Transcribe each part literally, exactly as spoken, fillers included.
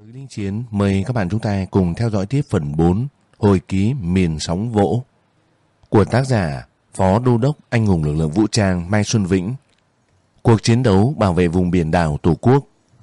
Núi Linh Chiến mời các bạn chúng ta cùng theo dõi tiếp phần bốn Hồi ký miền sóng vỗ của tác giả Phó Đô đốc Anh hùng lực lượng vũ trang Mai Xuân Vĩnh. Cuộc chiến đấu bảo vệ vùng biển đảo Tổ quốc.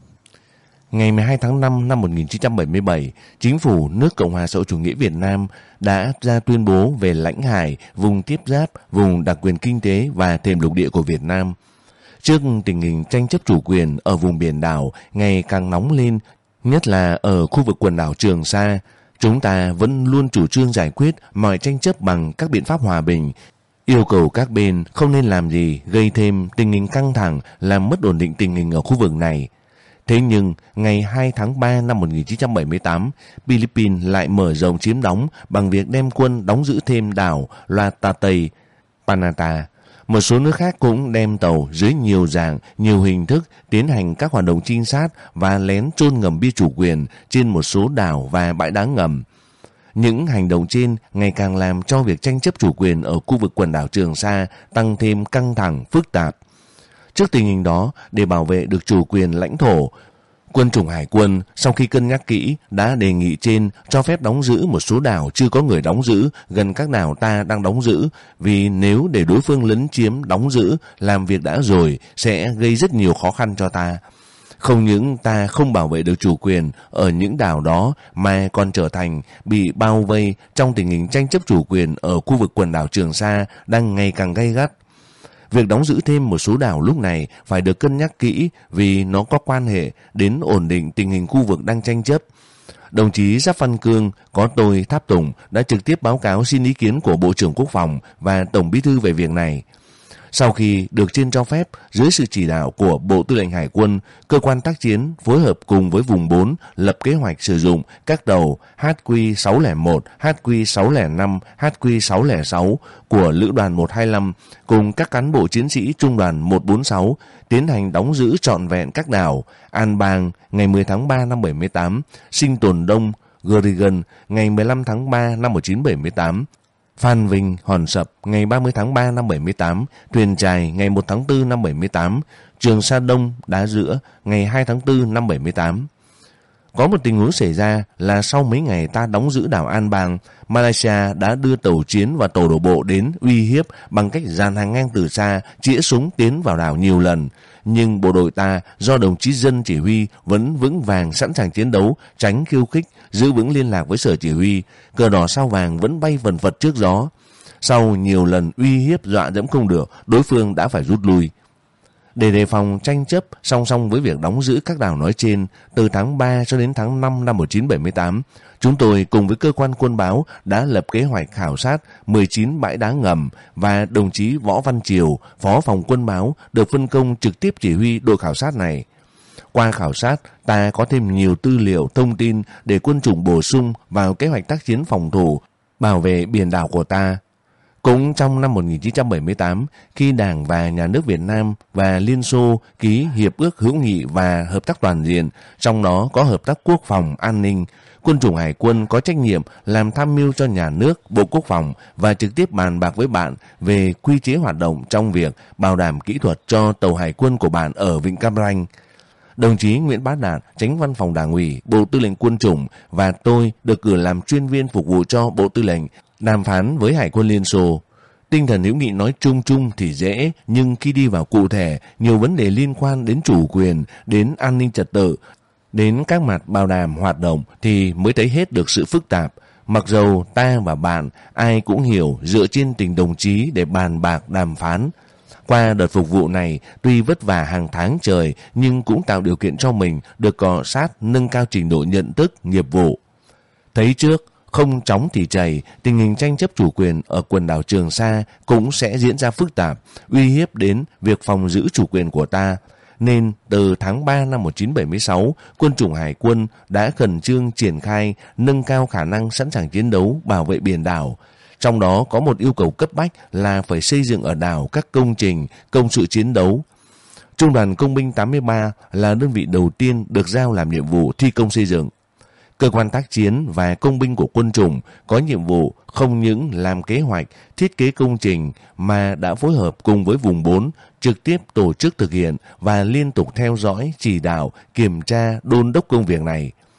Ngày mười hai tháng năm năm một nghìn chín trăm bảy mươi bảy, Chính phủ nước Cộng hòa xã hội chủ nghĩa Việt Nam đã ra tuyên bố về lãnh hải, vùng tiếp giáp, vùng đặc quyền kinh tế và thềm lục địa của Việt Nam. Trước tình hình tranh chấp chủ quyền ở vùng biển đảo ngày càng nóng lên, nhất là ở khu vực quần đảo Trường Sa, chúng ta vẫn luôn chủ trương giải quyết mọi tranh chấp bằng các biện pháp hòa bình, yêu cầu các bên không nên làm gì gây thêm tình hình căng thẳng, làm mất ổn định tình hình ở khu vực này. Thế nhưng, ngày hai tháng ba năm một nghìn chín trăm bảy mươi tám, Philippines lại mở rộng chiếm đóng bằng việc đem quân đóng giữ thêm đảo Latatay, Panata. Một số nước khác cũng đem tàu dưới nhiều dạng, nhiều hình thức tiến hành các hoạt động trinh sát và lén chôn ngầm bia chủ quyền trên một số đảo và bãi đá ngầm. Những hành động trên ngày càng làm cho việc tranh chấp chủ quyền ở khu vực quần đảo Trường Sa tăng thêm căng thẳng, phức tạp. Trước tình hình đó, để bảo vệ được chủ quyền lãnh thổ, Quân chủng Hải quân sau khi cân nhắc kỹ đã đề nghị trên cho phép đóng giữ một số đảo chưa có người đóng giữ gần các đảo ta đang đóng giữ, vì nếu để đối phương lấn chiếm đóng giữ làm việc đã rồi sẽ gây rất nhiều khó khăn cho ta. Không những ta không bảo vệ được chủ quyền ở những đảo đó mà còn trở thành bị bao vây trong tình hình tranh chấp chủ quyền ở khu vực quần đảo Trường Sa đang ngày càng gay gắt. Việc đóng giữ thêm một số đảo lúc này phải được cân nhắc kỹ vì nó có quan hệ đến ổn định tình hình khu vực đang tranh chấp. Đồng chí Giáp Văn Cương, có tôi Tháp Tùng đã trực tiếp báo cáo xin ý kiến của Bộ trưởng Quốc phòng và Tổng Bí thư về việc này. Sau khi được trên cho phép, dưới sự chỉ đạo của Bộ Tư lệnh Hải quân, cơ quan tác chiến phối hợp cùng với vùng bốn lập kế hoạch sử dụng các tàu H Q sáu không một, H Q sáu không năm, H Q sáu không sáu của Lữ đoàn một hai lăm cùng các cán bộ chiến sĩ Trung đoàn một bốn sáu tiến hành đóng giữ trọn vẹn các đảo An Bang ngày mười tháng ba năm bảy mươi tám, Sinh Tồn Đông, Gurigan ngày mười lăm tháng ba năm một nghìn chín trăm bảy mươi tám, Phan Vinh, Hòn Sập ngày ba mươi tháng ba năm bảy mươi tám, Tuyền Chài ngày một tháng tư năm bảy mươi tám, Trường Sa Đông, Đá Giữa ngày hai tháng tư năm bảy mươi tám. Có một tình huống xảy ra là sau mấy ngày ta đóng giữ đảo An Bang, Malaysia đã đưa tàu chiến và tàu đổ bộ đến uy hiếp bằng cách dàn hàng ngang từ xa, chĩa súng tiến vào đảo nhiều lần. Nhưng bộ đội ta do đồng chí Dân chỉ huy vẫn vững vàng sẵn sàng chiến đấu, tránh khiêu khích, giữ vững liên lạc với sở chỉ huy. Cờ đỏ sao vàng vẫn bay vần phật trước gió. Sau nhiều lần uy hiếp dọa dẫm không được, đối phương đã phải rút lui. Để đề phòng tranh chấp song song với việc đóng giữ các đảo nói trên, từ tháng ba cho đến tháng năm năm một nghìn chín trăm bảy mươi tám, chúng tôi cùng với cơ quan quân báo đã lập kế hoạch khảo sát mười chín bãi đá ngầm và đồng chí Võ Văn Triều, Phó phòng quân báo, được phân công trực tiếp chỉ huy đội khảo sát này. Qua khảo sát, ta có thêm nhiều tư liệu, thông tin để quân chủng bổ sung vào kế hoạch tác chiến phòng thủ, bảo vệ biển đảo của ta. Cũng trong năm một nghìn chín trăm bảy mươi tám, khi Đảng và Nhà nước Việt Nam và Liên Xô ký Hiệp ước Hữu nghị và Hợp tác Toàn diện, trong đó có Hợp tác Quốc phòng, An ninh, Quân chủng Hải quân có trách nhiệm làm tham mưu cho Nhà nước, Bộ Quốc phòng và trực tiếp bàn bạc với bạn về quy chế hoạt động trong việc bảo đảm kỹ thuật cho tàu hải quân của bạn ở Vịnh Cam Ranh. Đồng chí Nguyễn Bá Đạt, Chánh Văn phòng Đảng ủy, Bộ Tư lệnh Quân chủng và tôi được cử làm chuyên viên phục vụ cho Bộ Tư lệnh đàm phán với Hải quân Liên Xô. Tinh thần hữu nghị nói chung chung thì dễ, nhưng khi đi vào cụ thể, nhiều vấn đề liên quan đến chủ quyền, đến an ninh trật tự, đến các mặt bảo đảm hoạt động thì mới thấy hết được sự phức tạp. Mặc dầu ta và bạn ai cũng hiểu dựa trên tình đồng chí để bàn bạc đàm phán. Qua đợt phục vụ này, tuy vất vả hàng tháng trời nhưng cũng tạo điều kiện cho mình được cọ sát, nâng cao trình độ nhận thức, nghiệp vụ. Thấy trước, không chóng thì chảy, tình hình tranh chấp chủ quyền ở quần đảo Trường Sa cũng sẽ diễn ra phức tạp, uy hiếp đến việc phòng giữ chủ quyền của ta. Nên từ tháng ba năm một nghìn chín trăm bảy mươi sáu, Quân chủng Hải quân đã khẩn trương triển khai nâng cao khả năng sẵn sàng chiến đấu bảo vệ biển đảo. Trong đó có một yêu cầu cấp bách là phải xây dựng ở đảo các công trình, công sự chiến đấu. Trung đoàn Công binh tám mươi ba là đơn vị đầu tiên được giao làm nhiệm vụ thi công xây dựng. Cơ quan tác chiến và công binh của quân chủng có nhiệm vụ không những làm kế hoạch, thiết kế công trình mà đã phối hợp cùng với vùng bốn trực tiếp tổ chức thực hiện và liên tục theo dõi, chỉ đạo, kiểm tra, đôn đốc công việc này.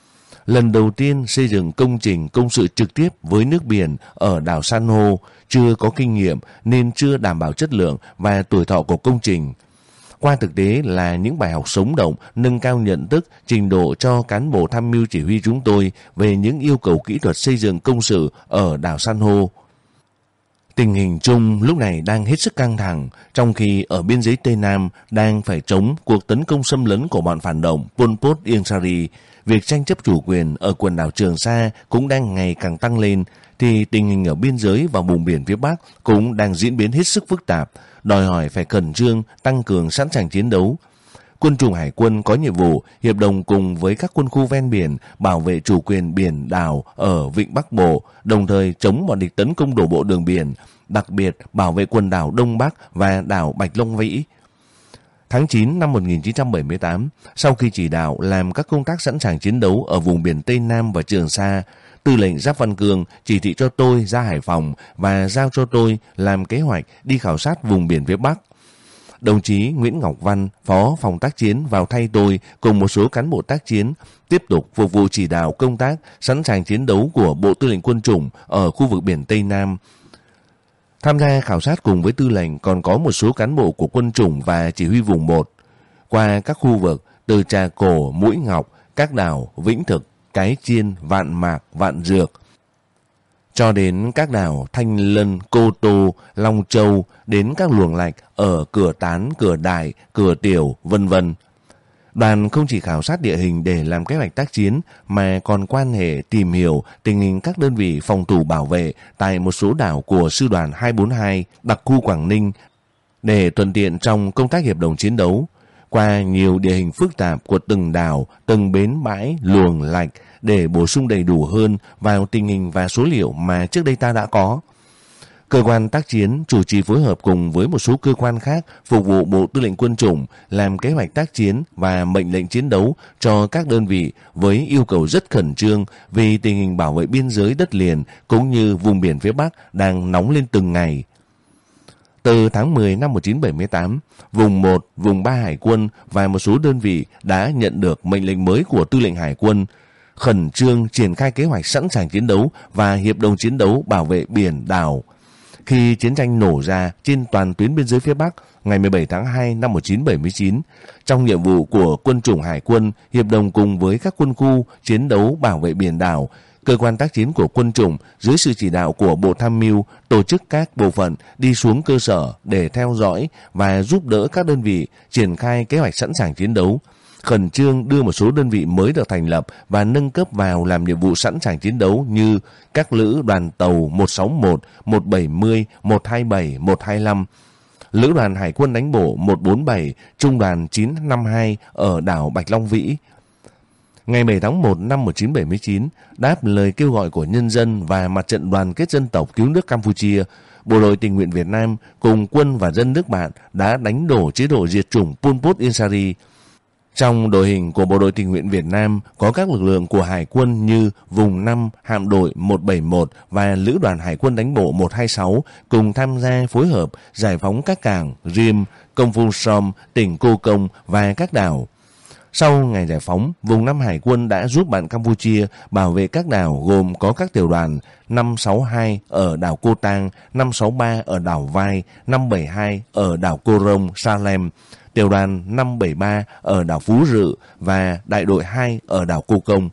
lần đầu tiên xây dựng công trình công sự trực tiếp với nước biển ở đảo San hô, chưa có kinh nghiệm nên chưa đảm bảo chất lượng và tuổi thọ của công trình. Qua thực tế là những bài học sống động, nâng cao nhận thức, trình độ cho cán bộ tham mưu chỉ huy chúng tôi về những yêu cầu kỹ thuật xây dựng công sự ở đảo San hô. Tình hình chung lúc này đang hết sức căng thẳng, trong khi ở biên giới Tây Nam đang phải chống cuộc tấn công xâm lấn của bọn phản động Pol Pot Ieng Sari. Việc tranh chấp chủ quyền ở quần đảo Trường Sa cũng đang ngày càng tăng lên, thì tình hình ở biên giới và vùng biển phía Bắc cũng đang diễn biến hết sức phức tạp, đòi hỏi phải khẩn trương, tăng cường sẵn sàng chiến đấu. Quân chủng hải quân có nhiệm vụ hiệp đồng cùng với các quân khu ven biển bảo vệ chủ quyền biển đảo ở Vịnh Bắc Bộ, đồng thời chống bọn địch tấn công đổ bộ đường biển, đặc biệt bảo vệ quần đảo Đông Bắc và đảo Bạch Long Vĩ. Tháng chín năm một nghìn chín trăm bảy mươi tám, sau khi chỉ đạo làm các công tác sẵn sàng chiến đấu ở vùng biển Tây Nam và Trường Sa, Tư lệnh Giáp Văn Cương chỉ thị cho tôi ra Hải Phòng và giao cho tôi làm kế hoạch đi khảo sát vùng biển phía Bắc. Đồng chí Nguyễn Ngọc Văn, phó phòng tác chiến vào thay tôi cùng một số cán bộ tác chiến, tiếp tục phục vụ chỉ đạo công tác sẵn sàng chiến đấu của Bộ Tư lệnh Quân chủng ở khu vực biển Tây Nam. Tham gia khảo sát cùng với tư lệnh còn có một số cán bộ của quân chủng và chỉ huy vùng một. Qua các khu vực từ Trà Cổ, Mũi Ngọc, các đảo Vĩnh Thực, Cái Chiên, Vạn Mạc, Vạn Dược, cho đến các đảo Thanh Lân, Cô Tô, Long Châu, đến các luồng lạch ở Cửa Tán, Cửa Đại, Cửa Tiểu, vân vân. Đoàn không chỉ khảo sát địa hình để làm kế hoạch tác chiến mà còn quan hệ tìm hiểu tình hình các đơn vị phòng thủ bảo vệ tại một số đảo của Sư đoàn hai bốn hai, đặc khu Quảng Ninh để thuận tiện trong công tác hiệp đồng chiến đấu. Qua nhiều địa hình phức tạp của từng đảo, từng bến bãi, luồng lạch để bổ sung đầy đủ hơn vào tình hình và số liệu mà trước đây ta đã có. Cơ quan tác chiến chủ trì phối hợp cùng với một số cơ quan khác phục vụ Bộ Tư lệnh Quân chủng làm kế hoạch tác chiến và mệnh lệnh chiến đấu cho các đơn vị với yêu cầu rất khẩn trương vì tình hình bảo vệ biên giới đất liền cũng như vùng biển phía Bắc đang nóng lên từng ngày. Từ tháng mười năm một nghìn chín trăm bảy mươi tám, vùng một, vùng ba Hải quân và một số đơn vị đã nhận được mệnh lệnh mới của Tư lệnh Hải quân, khẩn trương triển khai kế hoạch sẵn sàng chiến đấu và hiệp đồng chiến đấu bảo vệ biển đảo. Khi chiến tranh nổ ra trên toàn tuyến biên giới phía Bắc ngày mười bảy tháng hai năm một nghìn chín trăm bảy mươi chín, trong nhiệm vụ của quân chủng Hải quân hiệp đồng cùng với các quân khu chiến đấu bảo vệ biển đảo, cơ quan tác chiến của quân chủng dưới sự chỉ đạo của Bộ Tham mưu tổ chức các bộ phận đi xuống cơ sở để theo dõi và giúp đỡ các đơn vị triển khai kế hoạch sẵn sàng chiến đấu, khẩn trương đưa một số đơn vị mới được thành lập và nâng cấp vào làm nhiệm vụ sẵn sàng chiến đấu như các lữ đoàn tàu một sáu một, một bảy mươi, một hai bảy, một hai lăm, lữ đoàn Hải quân đánh bộ một bốn bảy, trung đoàn chín năm hai ở đảo Bạch Long Vĩ. Ngày bảy tháng một năm một nghìn chín trăm bảy mươi chín, đáp lời kêu gọi của nhân dân và Mặt trận Đoàn kết Dân tộc Cứu nước Campuchia, Bộ đội Tình nguyện Việt Nam cùng quân và dân nước bạn đã đánh đổ chế độ diệt chủng Pol Pot Ieng Sari. Trong đội hình của Bộ đội Tình nguyện Việt Nam có các lực lượng của Hải quân như vùng năm, hạm đội một bảy một và lữ đoàn Hải quân đánh bộ một hai sáu cùng tham gia phối hợp giải phóng các cảng Rim, Công Phung Som, tỉnh Cô Công và các đảo. Sau ngày giải phóng, vùng năm Hải quân đã giúp bạn Campuchia bảo vệ các đảo gồm có các tiểu đoàn năm sáu hai ở đảo Cô Tang, năm sáu ba ở đảo Vai, năm bảy hai ở đảo Cô Rông, Salem, tiểu đoàn năm bảy ba ở đảo Phú Rự và đại đội hai ở đảo Cô Công.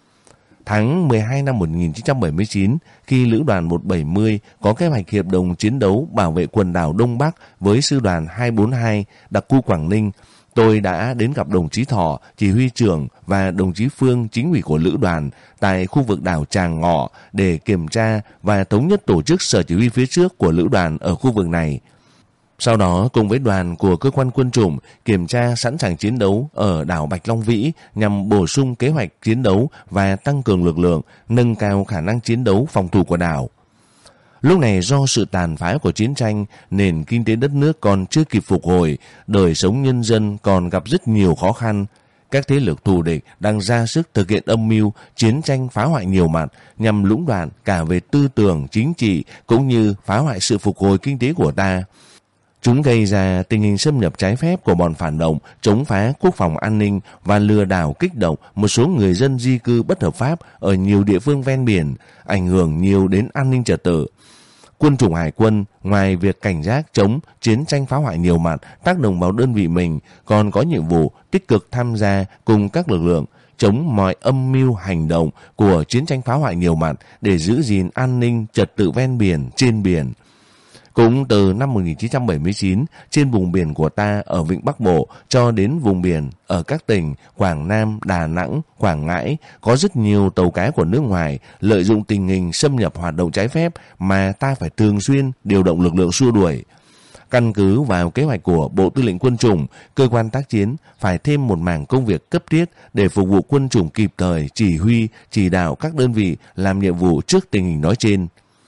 Tháng mười hai năm một nghìn chín trăm bảy mươi chín, khi lữ đoàn một bảy mươi có kế hoạch hiệp đồng chiến đấu bảo vệ quần đảo Đông Bắc với sư đoàn hai bốn hai đặc khu Quảng Ninh, tôi đã đến gặp đồng chí Thọ, chỉ huy trưởng và đồng chí Phương, chính ủy của lữ đoàn tại khu vực đảo Tràng Ngọ để kiểm tra và thống nhất tổ chức sở chỉ huy phía trước của lữ đoàn ở khu vực này. Sau đó cùng với đoàn của cơ quan quân chủng kiểm tra sẵn sàng chiến đấu ở đảo Bạch Long Vĩ nhằm bổ sung kế hoạch chiến đấu và tăng cường lực lượng, nâng cao khả năng chiến đấu phòng thủ của đảo. Lúc này do sự tàn phá của chiến tranh, nền kinh tế đất nước còn chưa kịp phục hồi, đời sống nhân dân còn gặp rất nhiều khó khăn. Các thế lực thù địch đang ra sức thực hiện âm mưu chiến tranh phá hoại nhiều mặt nhằm lũng đoạn cả về tư tưởng, chính trị cũng như phá hoại sự phục hồi kinh tế của ta. Chúng gây ra tình hình xâm nhập trái phép của bọn phản động, chống phá quốc phòng an ninh và lừa đảo kích động một số người dân di cư bất hợp pháp ở nhiều địa phương ven biển, ảnh hưởng nhiều đến an ninh trật tự. Quân chủng hải quân ngoài việc cảnh giác chống chiến tranh phá hoại nhiều mặt tác động vào đơn vị mình, còn có nhiệm vụ tích cực tham gia cùng các lực lượng chống mọi âm mưu hành động của chiến tranh phá hoại nhiều mặt để giữ gìn an ninh trật tự ven biển, trên biển. Cũng từ năm một nghìn chín trăm bảy mươi chín, trên vùng biển của ta ở Vịnh Bắc Bộ cho đến vùng biển ở các tỉnh Quảng Nam, Đà Nẵng, Quảng Ngãi có rất nhiều tàu cá của nước ngoài lợi dụng tình hình xâm nhập hoạt động trái phép mà ta phải thường xuyên điều động lực lượng xua đuổi. Căn cứ vào kế hoạch của Bộ Tư lệnh Quân chủng, cơ quan tác chiến phải thêm một mảng công việc cấp thiết để phục vụ quân chủng kịp thời chỉ huy, chỉ đạo các đơn vị làm nhiệm vụ trước tình hình nói trên.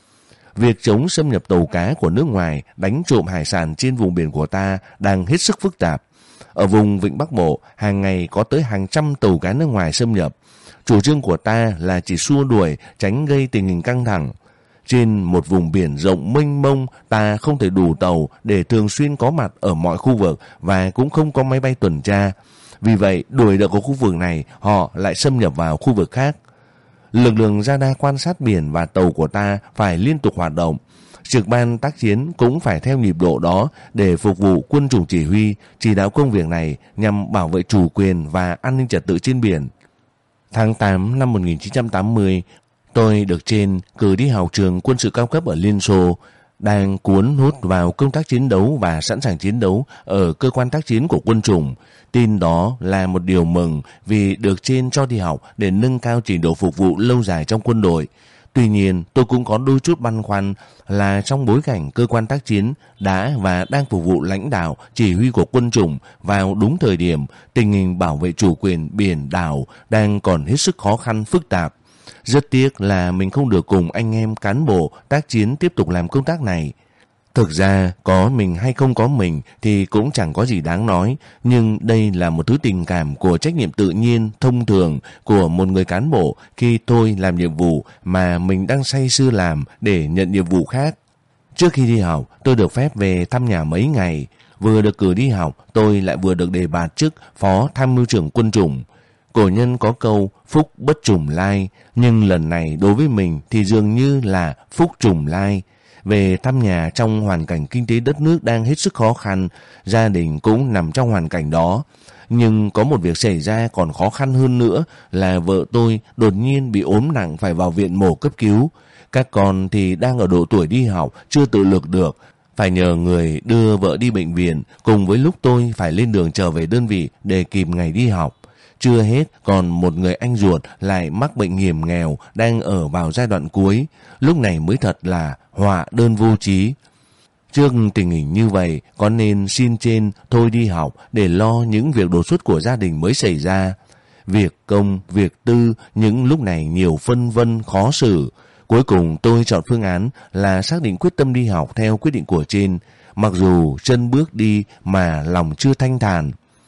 Việc chống xâm nhập tàu cá của nước ngoài đánh trộm hải sản trên vùng biển của ta đang hết sức phức tạp. Ở vùng Vịnh Bắc Bộ, hàng ngày có tới hàng trăm tàu cá nước ngoài xâm nhập. Chủ trương của ta là chỉ xua đuổi, tránh gây tình hình căng thẳng. Trên một vùng biển rộng mênh mông, ta không thể đủ tàu để thường xuyên có mặt ở mọi khu vực và cũng không có máy bay tuần tra. Vì vậy, đuổi được ở khu vực này, họ lại xâm nhập vào khu vực khác. Lực lượng radar quan sát biển và tàu của ta phải liên tục hoạt động. Trực ban tác chiến cũng phải theo nhịp độ đó để phục vụ quân chủng chỉ huy, chỉ đạo công việc này nhằm bảo vệ chủ quyền và an ninh trật tự trên biển. Tháng tám năm một nghìn chín trăm tám mươi, tôi được trên cử đi học trường quân sự cao cấp ở Liên Xô, đang cuốn hút vào công tác chiến đấu và sẵn sàng chiến đấu ở cơ quan tác chiến của quân chủng. Tin đó là một điều mừng vì được trên cho đi học để nâng cao trình độ phục vụ lâu dài trong quân đội. Tuy nhiên, tôi cũng có đôi chút băn khoăn là trong bối cảnh cơ quan tác chiến đã và đang phục vụ lãnh đạo, chỉ huy của quân chủng vào đúng thời điểm, tình hình bảo vệ chủ quyền biển đảo đang còn hết sức khó khăn phức tạp. Rất tiếc là mình không được cùng anh em cán bộ tác chiến tiếp tục làm công tác này. Thực ra, có mình hay không có mình thì cũng chẳng có gì đáng nói, nhưng đây là một thứ tình cảm của trách nhiệm tự nhiên, thông thường của một người cán bộ khi tôi làm nhiệm vụ mà mình đang say sưa làm để nhận nhiệm vụ khác. Trước khi đi học, tôi được phép về thăm nhà mấy ngày. Vừa được cử đi học, tôi lại vừa được đề bạt chức Phó Tham mưu trưởng quân chủng. Cổ nhân có câu phúc bất trùng lai, nhưng lần này đối với mình thì dường như là phúc trùng lai. Về thăm nhà trong hoàn cảnh kinh tế đất nước đang hết sức khó khăn, gia đình cũng nằm trong hoàn cảnh đó. Nhưng có một việc xảy ra còn khó khăn hơn nữa là vợ tôi đột nhiên bị ốm nặng phải vào viện mổ cấp cứu. Các con thì đang ở độ tuổi đi học, chưa tự lực được, phải nhờ người đưa vợ đi bệnh viện, cùng với lúc tôi phải lên đường trở về đơn vị để kịp ngày đi học. Chưa hết, còn một người anh ruột lại mắc bệnh hiểm nghèo, đang ở vào giai đoạn cuối. Lúc này mới thật là họa đơn vô trí. Trước tình hình như vậy, có nên xin trên thôi đi học để lo những việc đột xuất của gia đình mới xảy ra. Việc công, việc tư, những lúc này nhiều phân vân khó xử. Cuối cùng tôi chọn phương án là xác định quyết tâm đi học theo quyết định của trên, mặc dù chân bước đi mà lòng chưa thanh thản.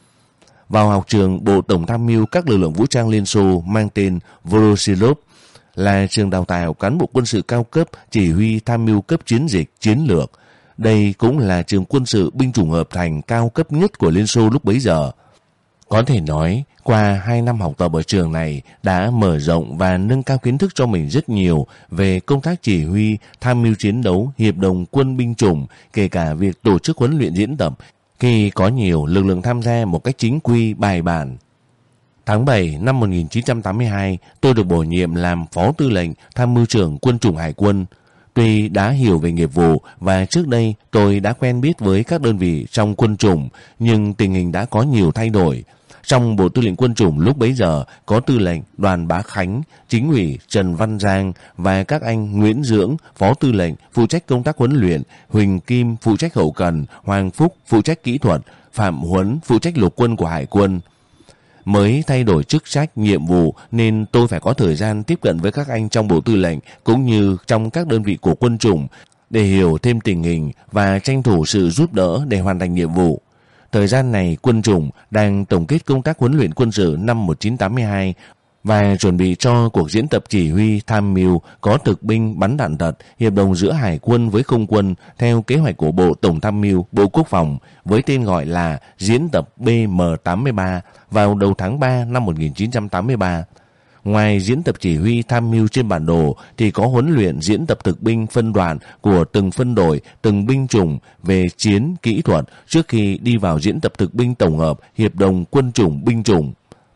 Vào học trường Bộ Tổng tham mưu các lực lượng vũ trang Liên Xô mang tên Voroshilov, là trường đào tạo cán bộ quân sự cao cấp chỉ huy tham mưu cấp chiến dịch chiến lược. Đây cũng là trường quân sự binh chủng hợp thành cao cấp nhất của Liên Xô lúc bấy giờ. Có thể nói, qua hai năm học tập ở trường này đã mở rộng và nâng cao kiến thức cho mình rất nhiều về công tác chỉ huy, tham mưu chiến đấu, hiệp đồng quân binh chủng, kể cả việc tổ chức huấn luyện diễn tập, khi có nhiều lực lượng tham gia một cách chính quy, bài bản. Tháng bảy năm một nghìn chín trăm tám mươi hai, tôi được bổ nhiệm làm Phó Tư lệnh Tham mưu trưởng Quân chủng Hải quân. Tuy đã hiểu về nghiệp vụ và trước đây tôi đã quen biết với các đơn vị trong quân chủng, nhưng tình hình đã có nhiều thay đổi. Trong Bộ Tư lệnh Quân chủng lúc bấy giờ có Tư lệnh Đoàn Bá Khánh, Chính ủy Trần Văn Giang và các anh Nguyễn Dưỡng, Phó Tư lệnh phụ trách công tác huấn luyện, Huỳnh Kim phụ trách hậu cần, Hoàng Phúc phụ trách kỹ thuật, Phạm Huấn phụ trách lục quân của Hải quân. Mới thay đổi chức trách, nhiệm vụ nên tôi phải có thời gian tiếp cận với các anh trong Bộ Tư lệnh cũng như trong các đơn vị của quân chủng để hiểu thêm tình hình và tranh thủ sự giúp đỡ để hoàn thành nhiệm vụ. Thời gian này quân chủng đang tổng kết công tác huấn luyện quân sự năm một nghìn chín trăm tám mươi hai và chuẩn bị cho cuộc diễn tập chỉ huy tham mưu có thực binh bắn đạn thật hiệp đồng giữa Hải quân với Không quân theo kế hoạch của Bộ Tổng tham mưu Bộ Quốc phòng với tên gọi là diễn tập B M tám mươi ba vào đầu tháng ba năm một nghìn chín trăm tám mươi ba. Ngoài diễn tập chỉ huy tham mưu trên bản đồ thì có huấn luyện diễn tập thực binh phân đoạn của từng phân đội, từng binh chủng về chiến kỹ thuật trước khi đi vào diễn tập thực binh tổng hợp hiệp đồng quân chủng binh chủng.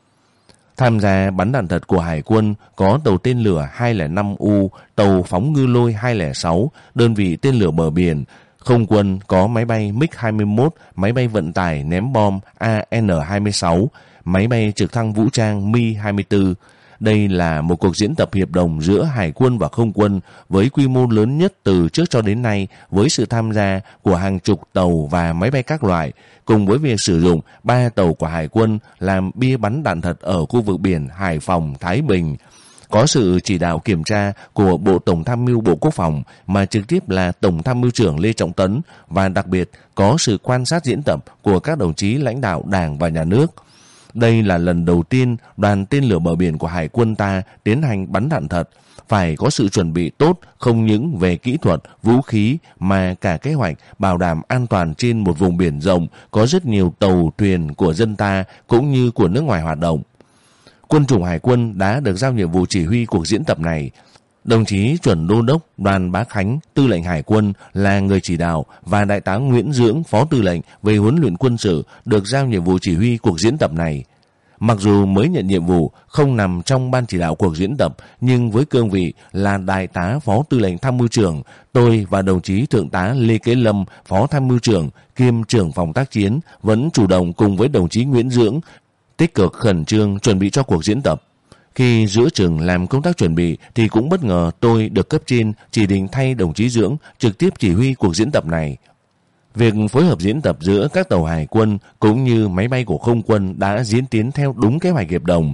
Tham gia bắn đạn thật của Hải quân có tàu tên lửa hai không năm U, tàu phóng ngư lôi hai không sáu, đơn vị tên lửa bờ biển. Không quân có máy bay MiG hai mươi mốt, máy bay vận tải ném bom A N hai mươi sáu, máy bay trực thăng vũ trang Mi hai mươi tư. Đây là một cuộc diễn tập hiệp đồng giữa Hải quân và Không quân với quy mô lớn nhất từ trước cho đến nay, với sự tham gia của hàng chục tàu và máy bay các loại, cùng với việc sử dụng ba tàu của Hải quân làm bia bắn đạn thật ở khu vực biển Hải Phòng, Thái Bình. Có sự chỉ đạo kiểm tra của Bộ Tổng tham mưu Bộ Quốc phòng mà trực tiếp là Tổng tham mưu trưởng Lê Trọng Tấn, và đặc biệt có sự quan sát diễn tập của các đồng chí lãnh đạo Đảng và Nhà nước. Đây là lần đầu tiên đoàn tên lửa bờ biển của Hải quân ta tiến hành bắn đạn thật. Phải có sự chuẩn bị tốt không những về kỹ thuật, vũ khí mà cả kế hoạch bảo đảm an toàn trên một vùng biển rộng có rất nhiều tàu thuyền của dân ta cũng như của nước ngoài hoạt động. Quân chủng Hải quân đã được giao nhiệm vụ chỉ huy cuộc diễn tập này. Đồng chí Chuẩn Đô đốc Đoàn Bá Khánh, Tư lệnh Hải quân là người chỉ đạo, và Đại tá Nguyễn Dưỡng, Phó Tư lệnh về huấn luyện quân sự được giao nhiệm vụ chỉ huy cuộc diễn tập này. Mặc dù mới nhận nhiệm vụ không nằm trong ban chỉ đạo cuộc diễn tập, nhưng với cương vị là Đại tá Phó Tư lệnh Tham mưu trưởng, tôi và đồng chí Thượng tá Lê Kế Lâm, Phó Tham mưu trưởng kiêm trưởng phòng tác chiến vẫn chủ động cùng với đồng chí Nguyễn Dưỡng tích cực khẩn trương chuẩn bị cho cuộc diễn tập. Khi giữa chừng làm công tác chuẩn bị thì cũng bất ngờ tôi được cấp trên chỉ định thay đồng chí Dưỡng trực tiếp chỉ huy cuộc diễn tập này. Việc phối hợp diễn tập giữa các tàu Hải quân cũng như máy bay của Không quân đã diễn tiến theo đúng kế hoạch hiệp đồng.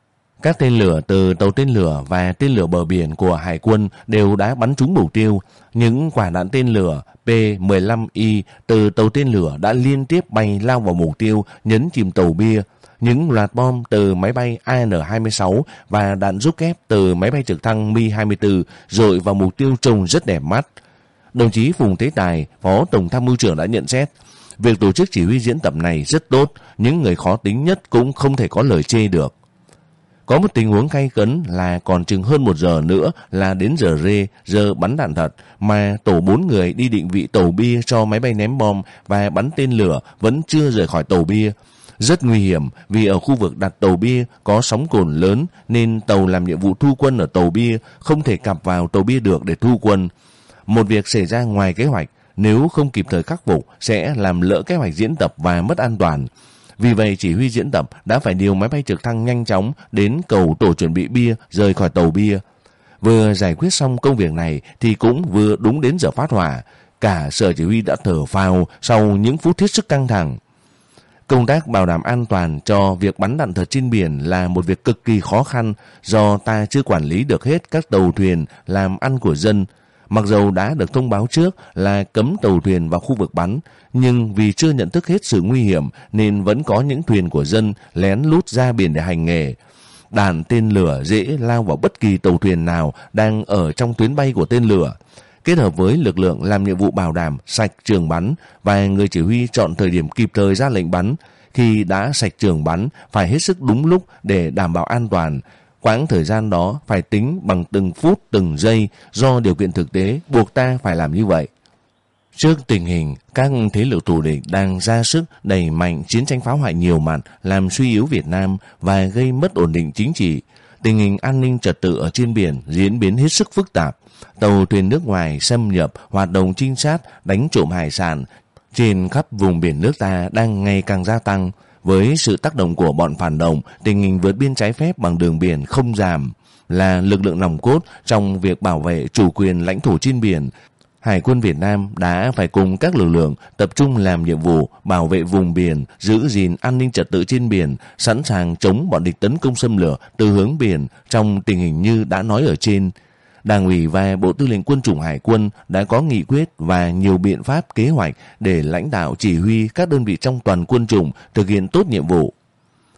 Các tên lửa từ tàu tên lửa và tên lửa bờ biển của Hải quân đều đã bắn trúng mục tiêu. Những quả đạn tên lửa P mười lăm I từ tàu tên lửa đã liên tiếp bay lao vào mục tiêu, nhấn chìm tàu bia. Những loạt bom từ máy bay A N hai mươi sáu và đạn rocket từ máy bay trực thăng Mi hai mươi tư dội vào mục tiêu trông rất đẹp mắt. Đồng chí Phùng Thế Tài, Phó Tổng tham mưu trưởng đã nhận xét, việc tổ chức chỉ huy diễn tập này rất tốt, những người khó tính nhất cũng không thể có lời chê được. Có một tình huống gay cấn là còn chừng hơn một giờ nữa là đến giờ rê, giờ bắn đạn thật, mà tổ bốn người đi định vị tàu bia cho máy bay ném bom và bắn tên lửa vẫn chưa rời khỏi tàu bia. Rất nguy hiểm vì ở khu vực đặt tàu bia có sóng cồn lớn nên tàu làm nhiệm vụ thu quân ở tàu bia không thể cặp vào tàu bia được để thu quân. Một việc xảy ra ngoài kế hoạch, nếu không kịp thời khắc phục sẽ làm lỡ kế hoạch diễn tập và mất an toàn. Vì vậy chỉ huy diễn tập đã phải điều máy bay trực thăng nhanh chóng đến cầu tổ chuẩn bị bia rời khỏi tàu bia. Vừa giải quyết xong công việc này thì cũng vừa đúng đến giờ phát hỏa. Cả sở chỉ huy đã thở phào sau những phút hết sức căng thẳng. Công tác bảo đảm an toàn cho việc bắn đạn thật trên biển là một việc cực kỳ khó khăn do ta chưa quản lý được hết các tàu thuyền làm ăn của dân. Mặc dầu đã được thông báo trước là cấm tàu thuyền vào khu vực bắn, nhưng vì chưa nhận thức hết sự nguy hiểm nên vẫn có những thuyền của dân lén lút ra biển để hành nghề. Đạn tên lửa dễ lao vào bất kỳ tàu thuyền nào đang ở trong tuyến bay của tên lửa. Kết hợp với lực lượng làm nhiệm vụ bảo đảm sạch trường bắn và người chỉ huy chọn thời điểm kịp thời ra lệnh bắn. Khi đã sạch trường bắn phải hết sức đúng lúc để đảm bảo an toàn. Quãng thời gian đó phải tính bằng từng phút từng giây do điều kiện thực tế buộc ta phải làm như vậy. Trước tình hình các thế lực thù địch đang ra sức đẩy mạnh chiến tranh phá hoại nhiều mặt làm suy yếu Việt Nam và gây mất ổn định chính trị, tình hình an ninh trật tự ở trên biển diễn biến hết sức phức tạp. Tàu thuyền nước ngoài xâm nhập, hoạt động trinh sát, đánh trộm hải sản trên khắp vùng biển nước ta đang ngày càng gia tăng. Với sự tác động của bọn phản động, tình hình vượt biên trái phép bằng đường biển không giảm. Là lực lượng nòng cốt trong việc bảo vệ chủ quyền lãnh thổ trên biển, Hải quân Việt Nam đã phải cùng các lực lượng tập trung làm nhiệm vụ bảo vệ vùng biển, giữ gìn an ninh trật tự trên biển, sẵn sàng chống bọn địch tấn công xâm lược từ hướng biển trong tình hình như đã nói ở trên. Đảng ủy và Bộ Tư lệnh Quân chủng Hải quân đã có nghị quyết và nhiều biện pháp kế hoạch để lãnh đạo chỉ huy các đơn vị trong toàn quân chủng thực hiện tốt nhiệm vụ.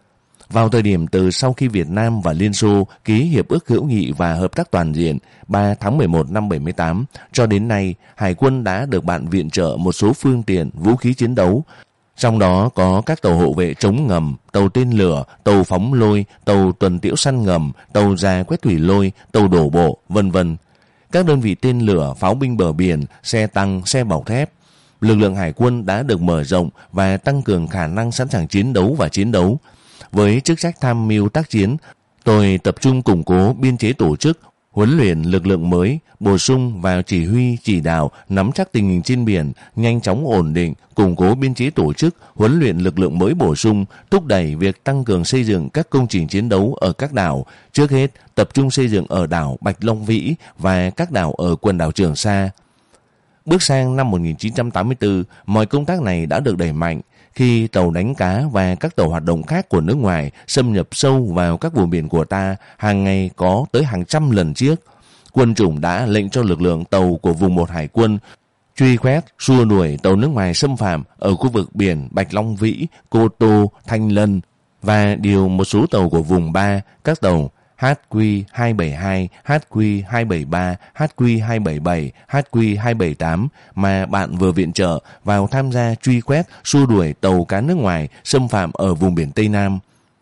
Vào thời điểm từ sau khi Việt Nam và Liên Xô ký Hiệp ước Hữu nghị và Hợp tác Toàn diện ba tháng mười một năm bảy mươi tám, cho đến nay, Hải quân đã được bạn viện trợ một số phương tiện, vũ khí chiến đấu, trong đó có các tàu hộ vệ chống ngầm, tàu tên lửa, tàu phóng lôi, tàu tuần tiễu săn ngầm, tàu già quét thủy lôi, tàu đổ bộ, vân vân. Các đơn vị tên lửa, pháo binh bờ biển, xe tăng, xe bọc thép. Lực lượng Hải quân đã được mở rộng và tăng cường khả năng sẵn sàng chiến đấu và chiến đấu. Với chức trách tham mưu tác chiến, tôi tập trung củng cố biên chế tổ chức, huấn luyện lực lượng mới, bổ sung vào chỉ huy, chỉ đạo, nắm chắc tình hình trên biển, nhanh chóng ổn định, củng cố biên chế tổ chức, huấn luyện lực lượng mới bổ sung, thúc đẩy việc tăng cường xây dựng các công trình chiến đấu ở các đảo. Trước hết, tập trung xây dựng ở đảo Bạch Long Vĩ và các đảo ở quần đảo Trường Sa. Bước sang năm một nghìn chín trăm tám mươi tư, mọi công tác này đã được đẩy mạnh. Khi tàu đánh cá và các tàu hoạt động khác của nước ngoài xâm nhập sâu vào các vùng biển của ta, hàng ngày có tới hàng trăm lần chiếc, quân chủng đã lệnh cho lực lượng tàu của vùng một Hải quân truy quét, xua đuổi tàu nước ngoài xâm phạm ở khu vực biển Bạch Long Vĩ, Cô Tô, Thanh Lân và điều một số tàu của vùng ba, các tàu H Q hai bảy hai, H Q hai bảy ba, H Q hai bảy bảy, H Q hai bảy tám mà bạn vừa viện trợ vào tham gia truy quét, xua đuổi tàu cá nước ngoài xâm phạm ở vùng biển Tây Nam.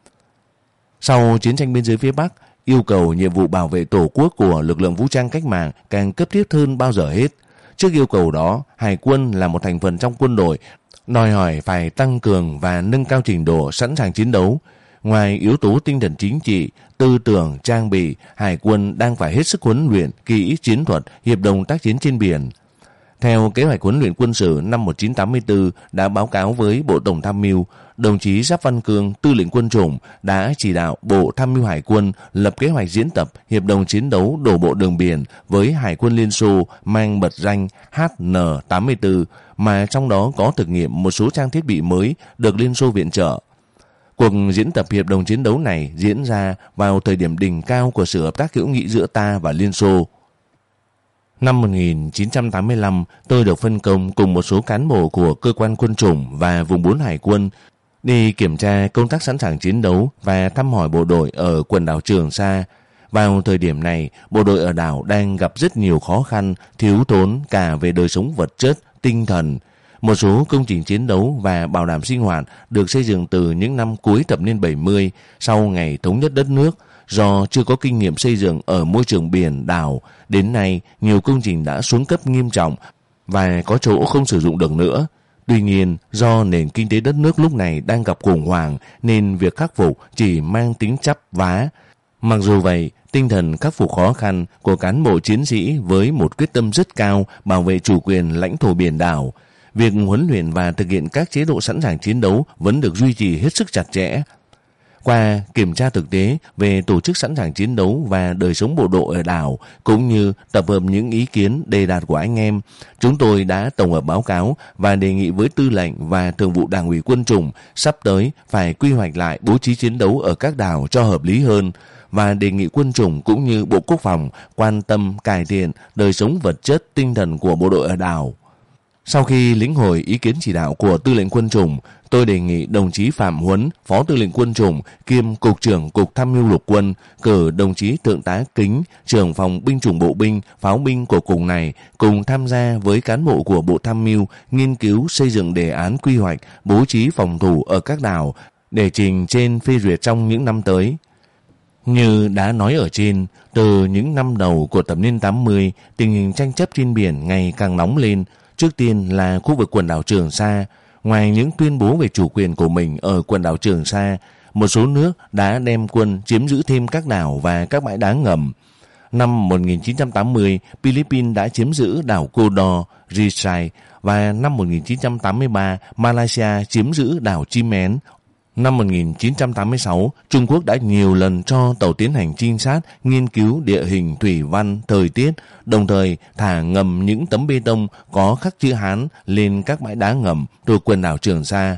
Sau chiến tranh biên giới phía Bắc, yêu cầu nhiệm vụ bảo vệ Tổ quốc của lực lượng vũ trang cách mạng càng cấp thiết hơn bao giờ hết. Trước yêu cầu đó, Hải quân là một thành phần trong quân đội, đòi hỏi phải tăng cường và nâng cao trình độ sẵn sàng chiến đấu. Ngoài yếu tố tinh thần chính trị, tư tưởng, trang bị, Hải quân đang phải hết sức huấn luyện kỹ chiến thuật, hiệp đồng tác chiến trên biển. Theo kế hoạch huấn luyện quân sự năm một nghìn chín trăm tám mươi tư đã báo cáo với Bộ Tổng tham mưu, đồng chí Giáp Văn Cương, tư lệnh quân chủng, đã chỉ đạo Bộ Tham mưu Hải quân lập kế hoạch diễn tập hiệp đồng chiến đấu đổ bộ đường biển với Hải quân Liên Xô mang bật danh H N tám mươi tư, mà trong đó có thực nghiệm một số trang thiết bị mới được Liên Xô viện trợ. Cuộc diễn tập hiệp đồng chiến đấu này diễn ra vào thời điểm đỉnh cao của sự hợp tác hữu nghị giữa ta và Liên Xô. Năm một nghìn chín trăm tám mươi lăm, tôi được phân công cùng một số cán bộ của cơ quan quân chủng và vùng bốn Hải quân đi kiểm tra công tác sẵn sàng chiến đấu và thăm hỏi bộ đội ở quần đảo Trường Sa. Vào thời điểm này, bộ đội ở đảo đang gặp rất nhiều khó khăn, thiếu thốn cả về đời sống vật chất, tinh thần. Một số công trình chiến đấu và bảo đảm sinh hoạt được xây dựng từ những năm cuối thập niên bảy mươi sau ngày thống nhất đất nước. Do chưa có kinh nghiệm xây dựng ở môi trường biển đảo, đến nay nhiều công trình đã xuống cấp nghiêm trọng và có chỗ không sử dụng được nữa. Tuy nhiên, do nền kinh tế đất nước lúc này đang gặp khủng hoảng nên việc khắc phục chỉ mang tính chắp vá. Mặc dù vậy, tinh thần khắc phục khó khăn của cán bộ chiến sĩ với một quyết tâm rất cao bảo vệ chủ quyền lãnh thổ biển đảo. Việc huấn luyện và thực hiện các chế độ sẵn sàng chiến đấu vẫn được duy trì hết sức chặt chẽ. Qua kiểm tra thực tế về tổ chức sẵn sàng chiến đấu và đời sống bộ đội ở đảo, cũng như tập hợp những ý kiến đề đạt của anh em, chúng tôi đã tổng hợp báo cáo và đề nghị với tư lệnh và thường vụ Đảng ủy quân chủng sắp tới phải quy hoạch lại bố trí chiến đấu ở các đảo cho hợp lý hơn, và đề nghị quân chủng cũng như Bộ Quốc phòng quan tâm cải thiện đời sống vật chất tinh thần của bộ đội ở đảo. Sau khi lĩnh hội ý kiến chỉ đạo của tư lệnh quân chủng, tôi đề nghị đồng chí Phạm Huấn, Phó tư lệnh quân chủng kiêm Cục trưởng Cục Tham mưu Lục quân, cử đồng chí Thượng tá Kính, trưởng phòng binh chủng bộ binh, pháo binh của cục này cùng tham gia với cán bộ của Bộ Tham mưu nghiên cứu xây dựng đề án quy hoạch bố trí phòng thủ ở các đảo để trình trên phê duyệt trong những năm tới. Như đã nói ở trên, từ những năm đầu của thập niên tám mươi, tình hình tranh chấp trên biển ngày càng nóng lên. Trước tiên là khu vực quần đảo Trường Sa. Ngoài những tuyên bố về chủ quyền của mình ở quần đảo Trường Sa, một số nước đã đem quân chiếm giữ thêm các đảo và các bãi đá ngầm. Năm một nghìn chín trăm tám mươi, Philippines đã chiếm giữ đảo Kodor, Rizai, và năm một nghìn chín trăm tám mươi ba, Malaysia chiếm giữ đảo Chim Én. Năm một nghìn chín trăm tám mươi sáu, Trung Quốc đã nhiều lần cho tàu tiến hành trinh sát, nghiên cứu địa hình, thủy văn, thời tiết, đồng thời thả ngầm những tấm bê tông có khắc chữ Hán lên các bãi đá ngầm thuộc quần đảo Trường Sa.